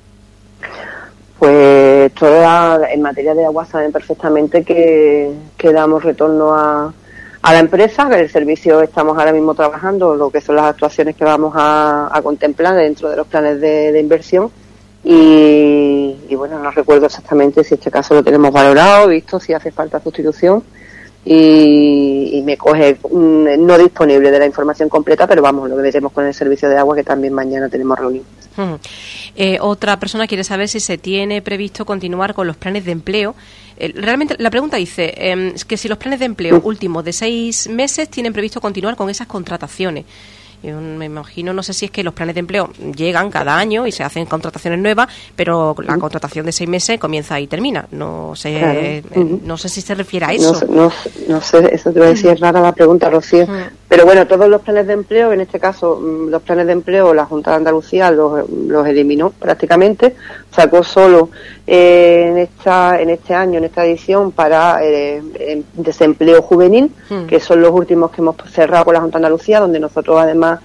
Pues en materia de agua saben perfectamente que damos retorno a la empresa, que el servicio estamos ahora mismo trabajando, lo que son las actuaciones que vamos a contemplar dentro de los planes de inversión, y no recuerdo exactamente si este caso lo tenemos valorado, visto si hace falta sustitución. Y me coge no disponible de la información completa, pero vamos, lo que veremos con el servicio de agua, que también mañana tenemos reunión. Otra persona quiere saber si se tiene previsto continuar con los planes de empleo. Realmente la pregunta dice que si los planes de empleo últimos de 6 meses tienen previsto continuar con esas contrataciones. Yo me imagino, no sé si es que los planes de empleo llegan cada año y se hacen contrataciones nuevas, pero la contratación de 6 meses comienza y termina. No sé, no sé si se refiere a eso. No sé, eso te voy a decir, es rara la pregunta, Rocío. Pero bueno, todos los planes de empleo, en este caso los planes de empleo, la Junta de Andalucía los eliminó prácticamente, sacó solo en este año, en esta edición, para desempleo juvenil, que son los últimos que hemos cerrado con la Junta de Andalucía, donde nosotros además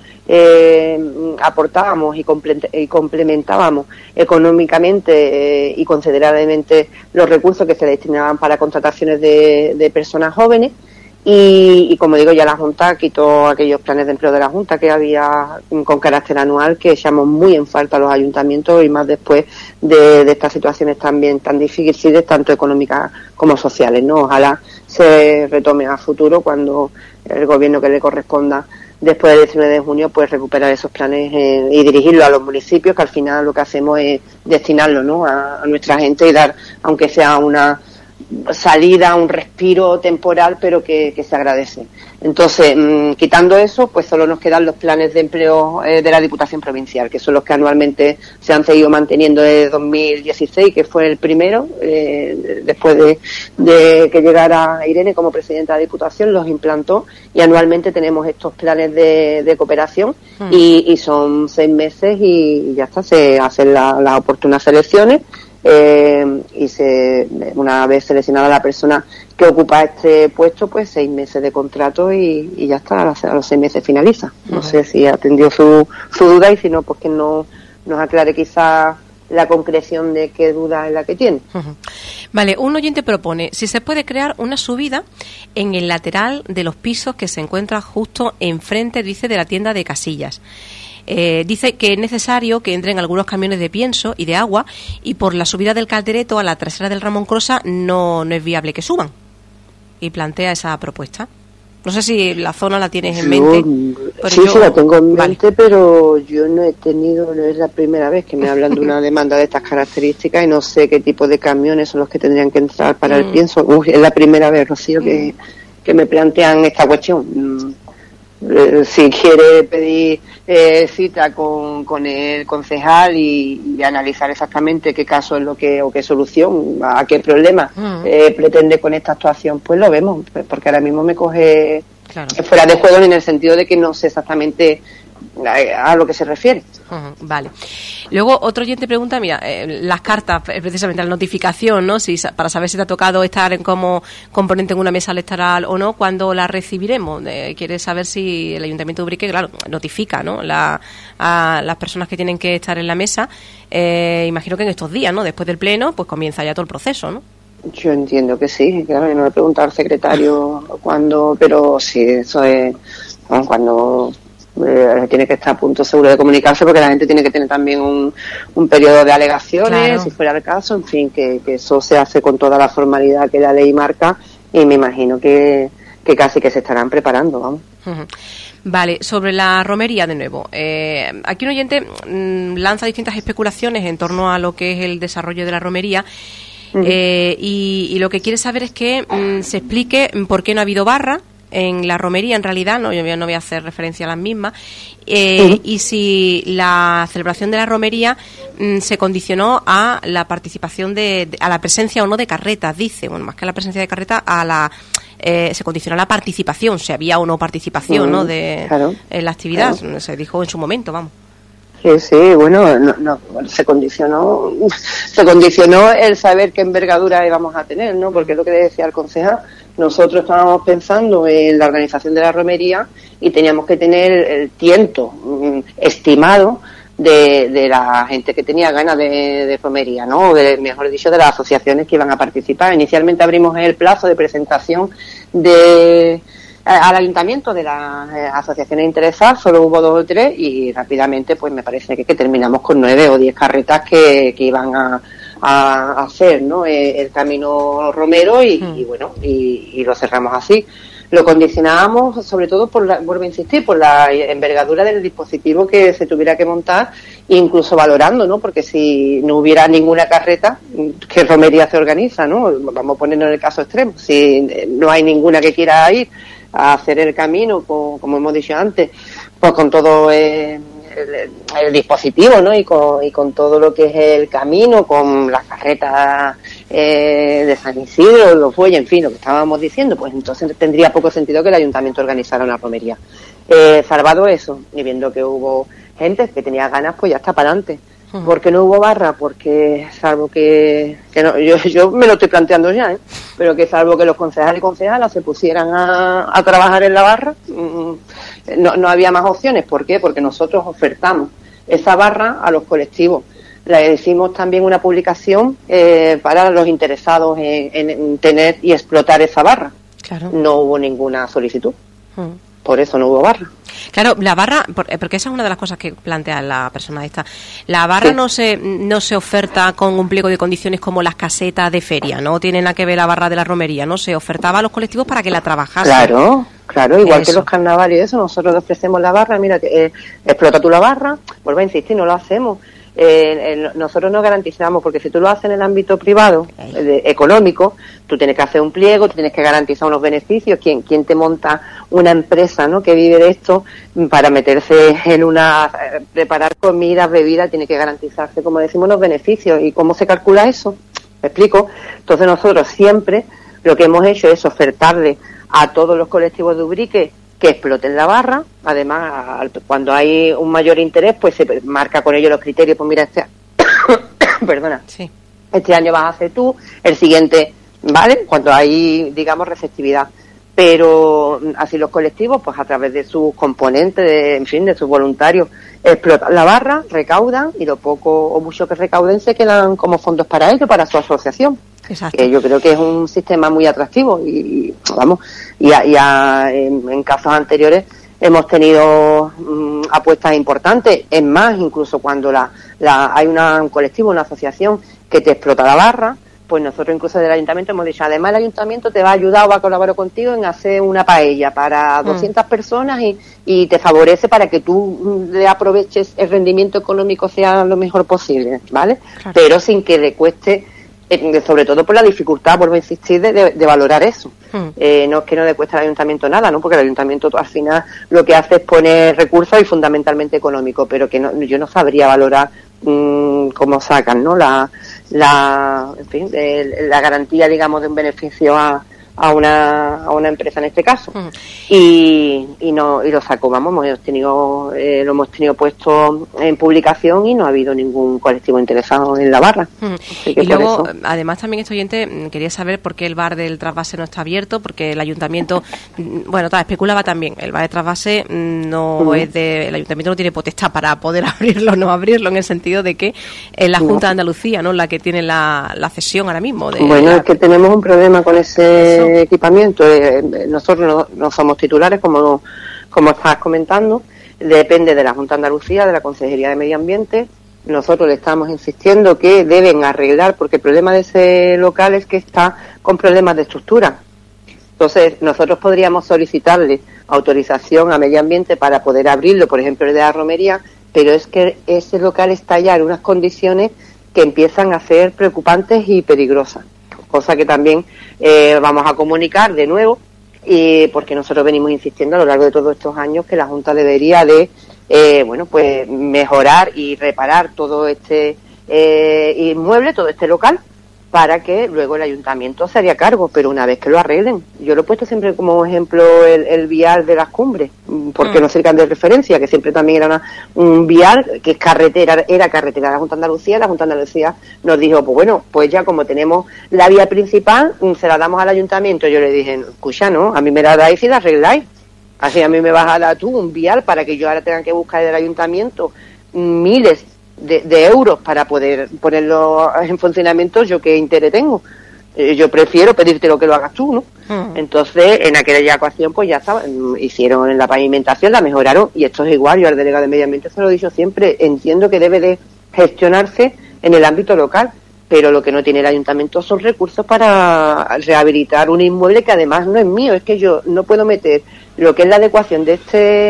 aportábamos y complementábamos económicamente y considerablemente los recursos que se destinaban para contrataciones de personas jóvenes. Y como digo, ya la Junta quitó aquellos planes de empleo de la Junta que había con carácter anual, que echamos muy en falta a los ayuntamientos, y más después de estas situaciones también tan difíciles, tanto económicas como sociales, ¿no? Ojalá se retome a futuro, cuando el gobierno que le corresponda después del 19 de junio, pues recuperar esos planes y dirigirlos a los municipios, que al final lo que hacemos es destinarlo, ¿no?, a nuestra gente, y dar, aunque sea una salida, un respiro temporal, pero que se agradece. Entonces, quitando eso, pues solo nos quedan los planes de empleo de la Diputación Provincial, que son los que anualmente se han seguido manteniendo desde 2016, que fue el primero, después de que llegara Irene como presidenta de la Diputación, los implantó, y anualmente tenemos estos planes de cooperación, y son 6 meses y ya está, se hacen las oportunas selecciones. Y una vez seleccionada la persona que ocupa este puesto, pues 6 meses de contrato y ya está, a los 6 meses finaliza. No sé si atendió su duda, y si no, pues que nos aclare quizás la concreción de qué duda es la que tiene. Vale, un oyente propone si se puede crear una subida en el lateral de los pisos que se encuentra justo enfrente, dice, de la tienda de Casillas. Dice que es necesario que entren algunos camiones de pienso y de agua, y por la subida del Caldereto a la trasera del Ramón Crosa no es viable que suban, y plantea esa propuesta. No sé si la zona la tienes en mente. Sí, la tengo en mente, pero yo no es la primera vez que me hablan de una demanda de estas características, y no sé qué tipo de camiones son los que tendrían que entrar para el pienso. Es la primera vez, Rocío, que me plantean esta cuestión. Si quiere pedir cita con el concejal y analizar exactamente qué caso es o qué solución, a qué problema pretende con esta actuación, pues lo vemos, porque ahora mismo me coge fuera de juego, en el sentido de que no sé exactamente a lo que se refiere. Vale. Luego otro oyente pregunta, mira, las cartas, precisamente la notificación, ¿no? Si para saber si te ha tocado estar como componente en una mesa electoral o no, ¿cuándo la recibiremos? Quiere saber si el Ayuntamiento de Ubrique, claro, notifica, ¿no?, a las personas que tienen que estar en la mesa. Imagino que en estos días, ¿no?, después del pleno, pues comienza ya todo el proceso, ¿no? Yo entiendo que sí, claro, no le he preguntado al secretario cuándo, pero sí, eso es cuando tiene que estar a punto seguro de comunicarse, porque la gente tiene que tener también un periodo de alegaciones, claro, si fuera el caso, en fin, que eso se hace con toda la formalidad que la ley marca, y me imagino que casi que se estarán preparando, vamos. Vale, sobre la romería de nuevo. Aquí un oyente lanza distintas especulaciones en torno a lo que es el desarrollo de la romería. Y lo que quiere saber es que se explique por qué no ha habido barra en la romería, en realidad, no, yo no voy a hacer referencia a las mismas, y si la celebración de la romería se condicionó a la participación a la presencia o no de carretas, dice, bueno, más que a la presencia de carretas, se condicionó a la participación, si había o no participación, ¿no?, en la actividad, claro. Se dijo en su momento, vamos. Sí, bueno, se condicionó el saber qué envergadura íbamos a tener, ¿no? Porque es lo que decía el concejal, nosotros estábamos pensando en la organización de la romería y teníamos que tener el tiento estimado de la gente que tenía ganas de romería, ¿no? Mejor dicho, de las asociaciones que iban a participar. Inicialmente abrimos el plazo de presentación al ayuntamiento de las asociaciones interesadas, solo hubo 2 o 3, y rápidamente pues me parece que terminamos con 9 o 10 carretas que iban a hacer, ¿no?, el camino romero, y bueno, y lo cerramos así. Lo condicionábamos sobre todo vuelvo a insistir, por la envergadura del dispositivo que se tuviera que montar, incluso valorando, ¿no?, porque si no hubiera ninguna carreta, ¿qué romería se organiza, no? Vamos a ponernos en el caso extremo, si no hay ninguna que quiera ir a hacer el camino, como hemos dicho antes, pues con todo el dispositivo, ¿no? Y con todo lo que es el camino, con las carretas de San Isidro, los fuelles, en fin, lo que estábamos diciendo, pues entonces tendría poco sentido que el ayuntamiento organizara una romería. Salvado eso, y viendo que hubo gente que tenía ganas, pues ya está para adelante. ¿Por qué no hubo barra? Porque salvo que no, yo me lo estoy planteando ya, pero que salvo que los concejales y concejalas se pusieran a trabajar en la barra, no había más opciones. ¿Por qué? Porque nosotros ofertamos esa barra a los colectivos. Le hicimos también una publicación para los interesados en tener y explotar esa barra. Claro. No hubo ninguna solicitud. Por eso no hubo barra. Claro, la barra, porque esa es una de las cosas que plantea la persona esta. La barra sí. no se oferta con un pliego de condiciones como las casetas de feria, no tiene nada que ver la barra de la romería, ¿no? Se ofertaba a los colectivos para que la trabajasen. Claro, igual que los carnavales y eso, nosotros le ofrecemos la barra, mira, explota tú la barra, vuelvo a insistir, no lo hacemos. Nosotros no garantizamos, porque si tú lo haces en el ámbito privado, económico, tú tienes que hacer un pliego, tú tienes que garantizar unos beneficios. ¿Quién te monta una empresa, ¿no?, que vive de esto para meterse en preparar comidas, bebidas, tiene que garantizarse, como decimos, unos beneficios? ¿Y cómo se calcula eso? ¿Me explico? Entonces nosotros siempre lo que hemos hecho es ofertarle a todos los colectivos de Ubrique que exploten la barra. Además, cuando hay un mayor interés, pues se marca con ellos los criterios. Pues mira, perdona, sí. Este año vas a hacer tú, el siguiente, ¿vale? Cuando hay, digamos, receptividad. Pero así los colectivos, pues a través de sus componentes, de sus voluntarios, explotan la barra, recaudan, y lo poco o mucho que recauden se quedan como fondos para ellos, para su asociación. Exacto. Yo creo que es un sistema muy atractivo y en casos anteriores hemos tenido apuestas importantes. Es más, incluso cuando hay un colectivo, una asociación que te explota la barra, pues nosotros incluso del ayuntamiento hemos dicho, además el ayuntamiento te va a ayudar o va a colaborar contigo en hacer una paella para 200 personas y te favorece para que tú le aproveches, el rendimiento económico sea lo mejor posible, ¿vale? Claro. Pero sin que le cueste, sobre todo por la dificultad, vuelvo a insistir, de valorar eso. No es que no le cueste al ayuntamiento nada, ¿no? Porque el ayuntamiento al final lo que hace es poner recursos y fundamentalmente económicos, pero que yo no sabría valorar cómo sacan, ¿no? La garantía, digamos, de un beneficio a una empresa en este caso. Y lo sacó, vamos, lo hemos tenido puesto en publicación y no ha habido ningún colectivo interesado en la barra. Y luego, además, también este oyente quería saber por qué el bar del trasvase no está abierto, porque el ayuntamiento, especulaba también, el bar de trasvase el ayuntamiento no tiene potestad para poder abrirlo o no abrirlo, en el sentido de que es la Junta de Andalucía, ¿no?, la que tiene la cesión ahora mismo. Es que tenemos un problema con ese equipamiento. Nosotros no somos titulares, como estás comentando, depende de la Junta de Andalucía, de la Consejería de Medio Ambiente. Nosotros le estamos insistiendo que deben arreglar, porque el problema de ese local es que está con problemas de estructura. Entonces nosotros podríamos solicitarle autorización a Medio Ambiente para poder abrirlo, por ejemplo el de la romería, pero es que ese local está ya en unas condiciones que empiezan a ser preocupantes y peligrosas, cosa que también vamos a comunicar de nuevo, porque nosotros venimos insistiendo a lo largo de todos estos años que la Junta debería de mejorar y reparar todo este inmueble, todo este local, para que luego el ayuntamiento se haría cargo, pero una vez que lo arreglen. Yo lo he puesto siempre como ejemplo el vial de las Cumbres, porque no cercan de referencia, que siempre también era un vial que era carretera de la Junta de Andalucía. La Junta de Andalucía nos dijo, pues ya como tenemos la vía principal, se la damos al ayuntamiento. Yo le dije, escucha, no, a mí me la dais y la arregláis. Así a mí me vas a dar tú un vial para que yo ahora tenga que buscar del ayuntamiento miles de euros para poder ponerlo en funcionamiento. Yo qué interés tengo. Yo prefiero pedirte lo que lo hagas tú, ¿no? Entonces, en aquella ocasión, pues ya estaba, hicieron la pavimentación, la mejoraron, y esto es igual. Yo al delegado de Medio Ambiente se lo he dicho siempre, entiendo que debe de gestionarse en el ámbito local, pero lo que no tiene el ayuntamiento son recursos para rehabilitar un inmueble que además no es mío. Es que yo no puedo meter lo que es la adecuación de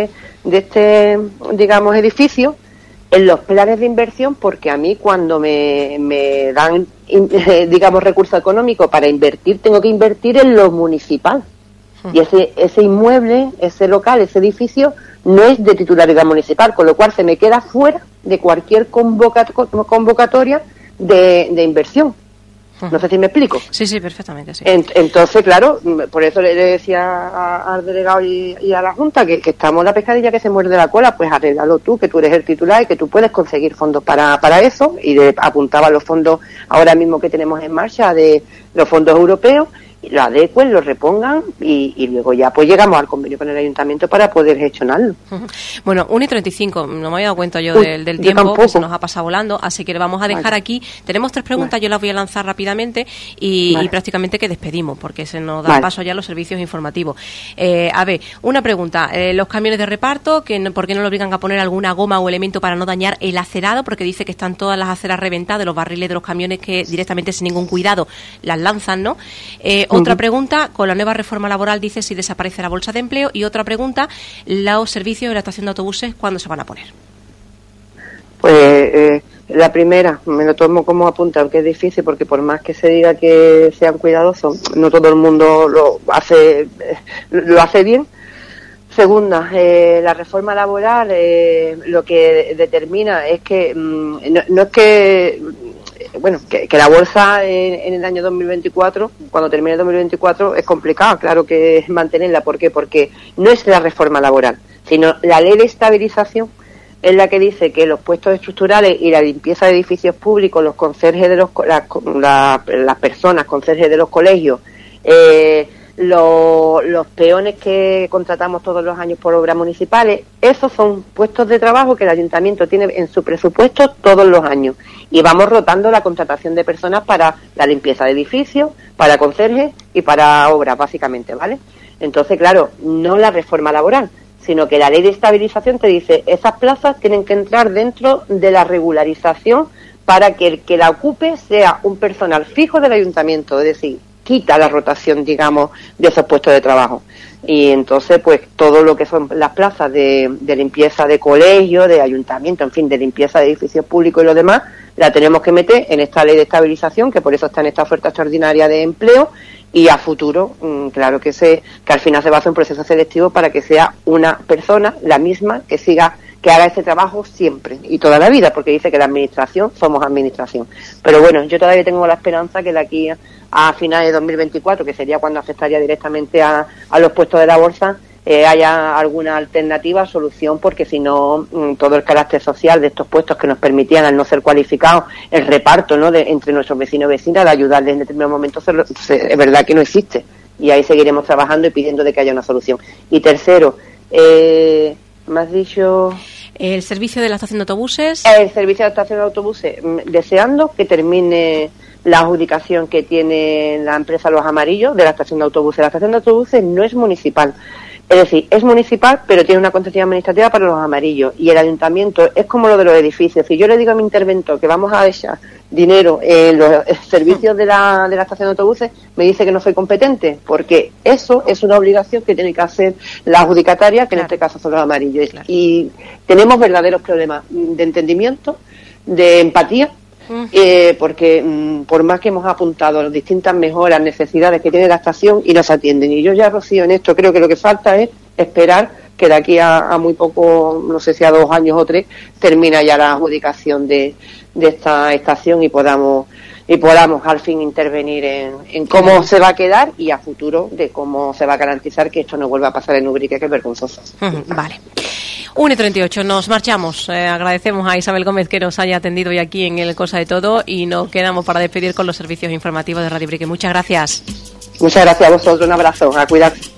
este digamos, edificio en los planes de inversión, porque a mí cuando me dan, digamos, recursos económicos para invertir, tengo que invertir en lo municipal. Y ese inmueble, ese local, ese edificio no es de titularidad municipal, con lo cual se me queda fuera de cualquier convocatoria de inversión. No sé si me explico. Sí, perfectamente. Sí. Entonces, claro, por eso le decía al delegado y a la Junta que estamos en la pescadilla que se muerde la cola, pues arréglalo tú, que tú eres el titular y que tú puedes conseguir fondos para eso. Y apuntaba los fondos ahora mismo que tenemos en marcha de los fondos europeos, lo adecuen, lo repongan y luego ya pues llegamos al convenio con el ayuntamiento para poder gestionarlo. Bueno, 1:35, no me había dado cuenta yo del tiempo, que se nos ha pasado volando, así que le vamos a dejar aquí. Tenemos 3 preguntas, yo las voy a lanzar rápidamente y prácticamente que despedimos, porque se nos da paso ya a los servicios informativos. A ver, una pregunta, los camiones de reparto, ¿por qué no le obligan a poner alguna goma o elemento para no dañar el acerado? Porque dice que están todas las aceras reventadas de los barriles de los camiones que directamente sin ningún cuidado las lanzan, ¿no? Otra pregunta, con la nueva reforma laboral dice si desaparece la bolsa de empleo. Y otra pregunta, los servicios de la estación de autobuses, ¿cuándo se van a poner? Pues la primera, me lo tomo como apunta, aunque es difícil, porque por más que se diga que sean cuidadosos, no todo el mundo lo hace bien. Segunda, la reforma laboral lo que determina es que no es que que la bolsa en el año 2024, cuando termine el 2024, es complicado, claro que es mantenerla. ¿Por qué? Porque no es la reforma laboral, sino la ley de estabilización es la que dice que los puestos estructurales y la limpieza de edificios públicos, los conserjes de las personas, conserjes de los colegios, los peones que contratamos todos los años por obras municipales, esos son puestos de trabajo que el ayuntamiento tiene en su presupuesto todos los años, y vamos rotando la contratación de personas para la limpieza de edificios, para conserjes y para obras, básicamente, ¿vale? Entonces, claro, no la reforma laboral, sino que la ley de estabilización te dice esas plazas tienen que entrar dentro de la regularización para que el que la ocupe sea un personal fijo del ayuntamiento, es decir, quita la rotación, digamos, de esos puestos de trabajo. Y entonces, pues, todo lo que son las plazas de limpieza de colegio, de ayuntamiento, en fin, de limpieza de edificios públicos y lo demás, la tenemos que meter en esta ley de estabilización, que por eso está en esta oferta extraordinaria de empleo, y a futuro, claro que al final se va a hacer un proceso selectivo para que sea una persona, la misma, que haga ese trabajo siempre y toda la vida, porque dice que la administración somos administración. Pero bueno, yo todavía tengo la esperanza que de aquí a finales de 2024, que sería cuando afectaría directamente a los puestos de la bolsa, haya alguna alternativa, solución, porque si no, todo el carácter social de estos puestos que nos permitían, al no ser cualificados, el reparto, ¿no?, entre nuestros vecinos y vecinas, de ayudarles en determinados momentos, es verdad que no existe. Y ahí seguiremos trabajando y pidiendo de que haya una solución. Y tercero, ¿me has dicho? El servicio de la estación de autobuses. El servicio de la estación de autobuses, deseando que termine la adjudicación que tiene la empresa Los Amarillos de la estación de autobuses. La estación de autobuses no es municipal. Es decir, es municipal, pero tiene una concesión administrativa para Los Amarillos. Y el ayuntamiento es como lo de los edificios. Si yo le digo a mi interventor que vamos a echar dinero en los servicios de la estación de autobuses, me dice que no soy competente, porque eso es una obligación que tiene que hacer la adjudicataria, que en este caso son Los Amarillos. Claro. Y tenemos verdaderos problemas de entendimiento, de empatía, porque por más que hemos apuntado las distintas mejoras, necesidades que tiene la estación, y nos atienden. Y yo ya, Rocío, en esto creo que lo que falta es esperar que de aquí a muy poco, no sé si a 2 años o 3, termina ya la adjudicación de esta estación y podamos al fin intervenir en cómo se va a quedar y a futuro de cómo se va a garantizar que esto no vuelva a pasar en Ubrique, que es vergonzoso. Vale. 1:38, nos marchamos. Agradecemos a Isabel Gómez que nos haya atendido hoy aquí en el Cosa de Todo y nos quedamos para despedir con los servicios informativos de Radio Ubrique. Muchas gracias. Muchas gracias a vosotros, un abrazo, a cuidarse.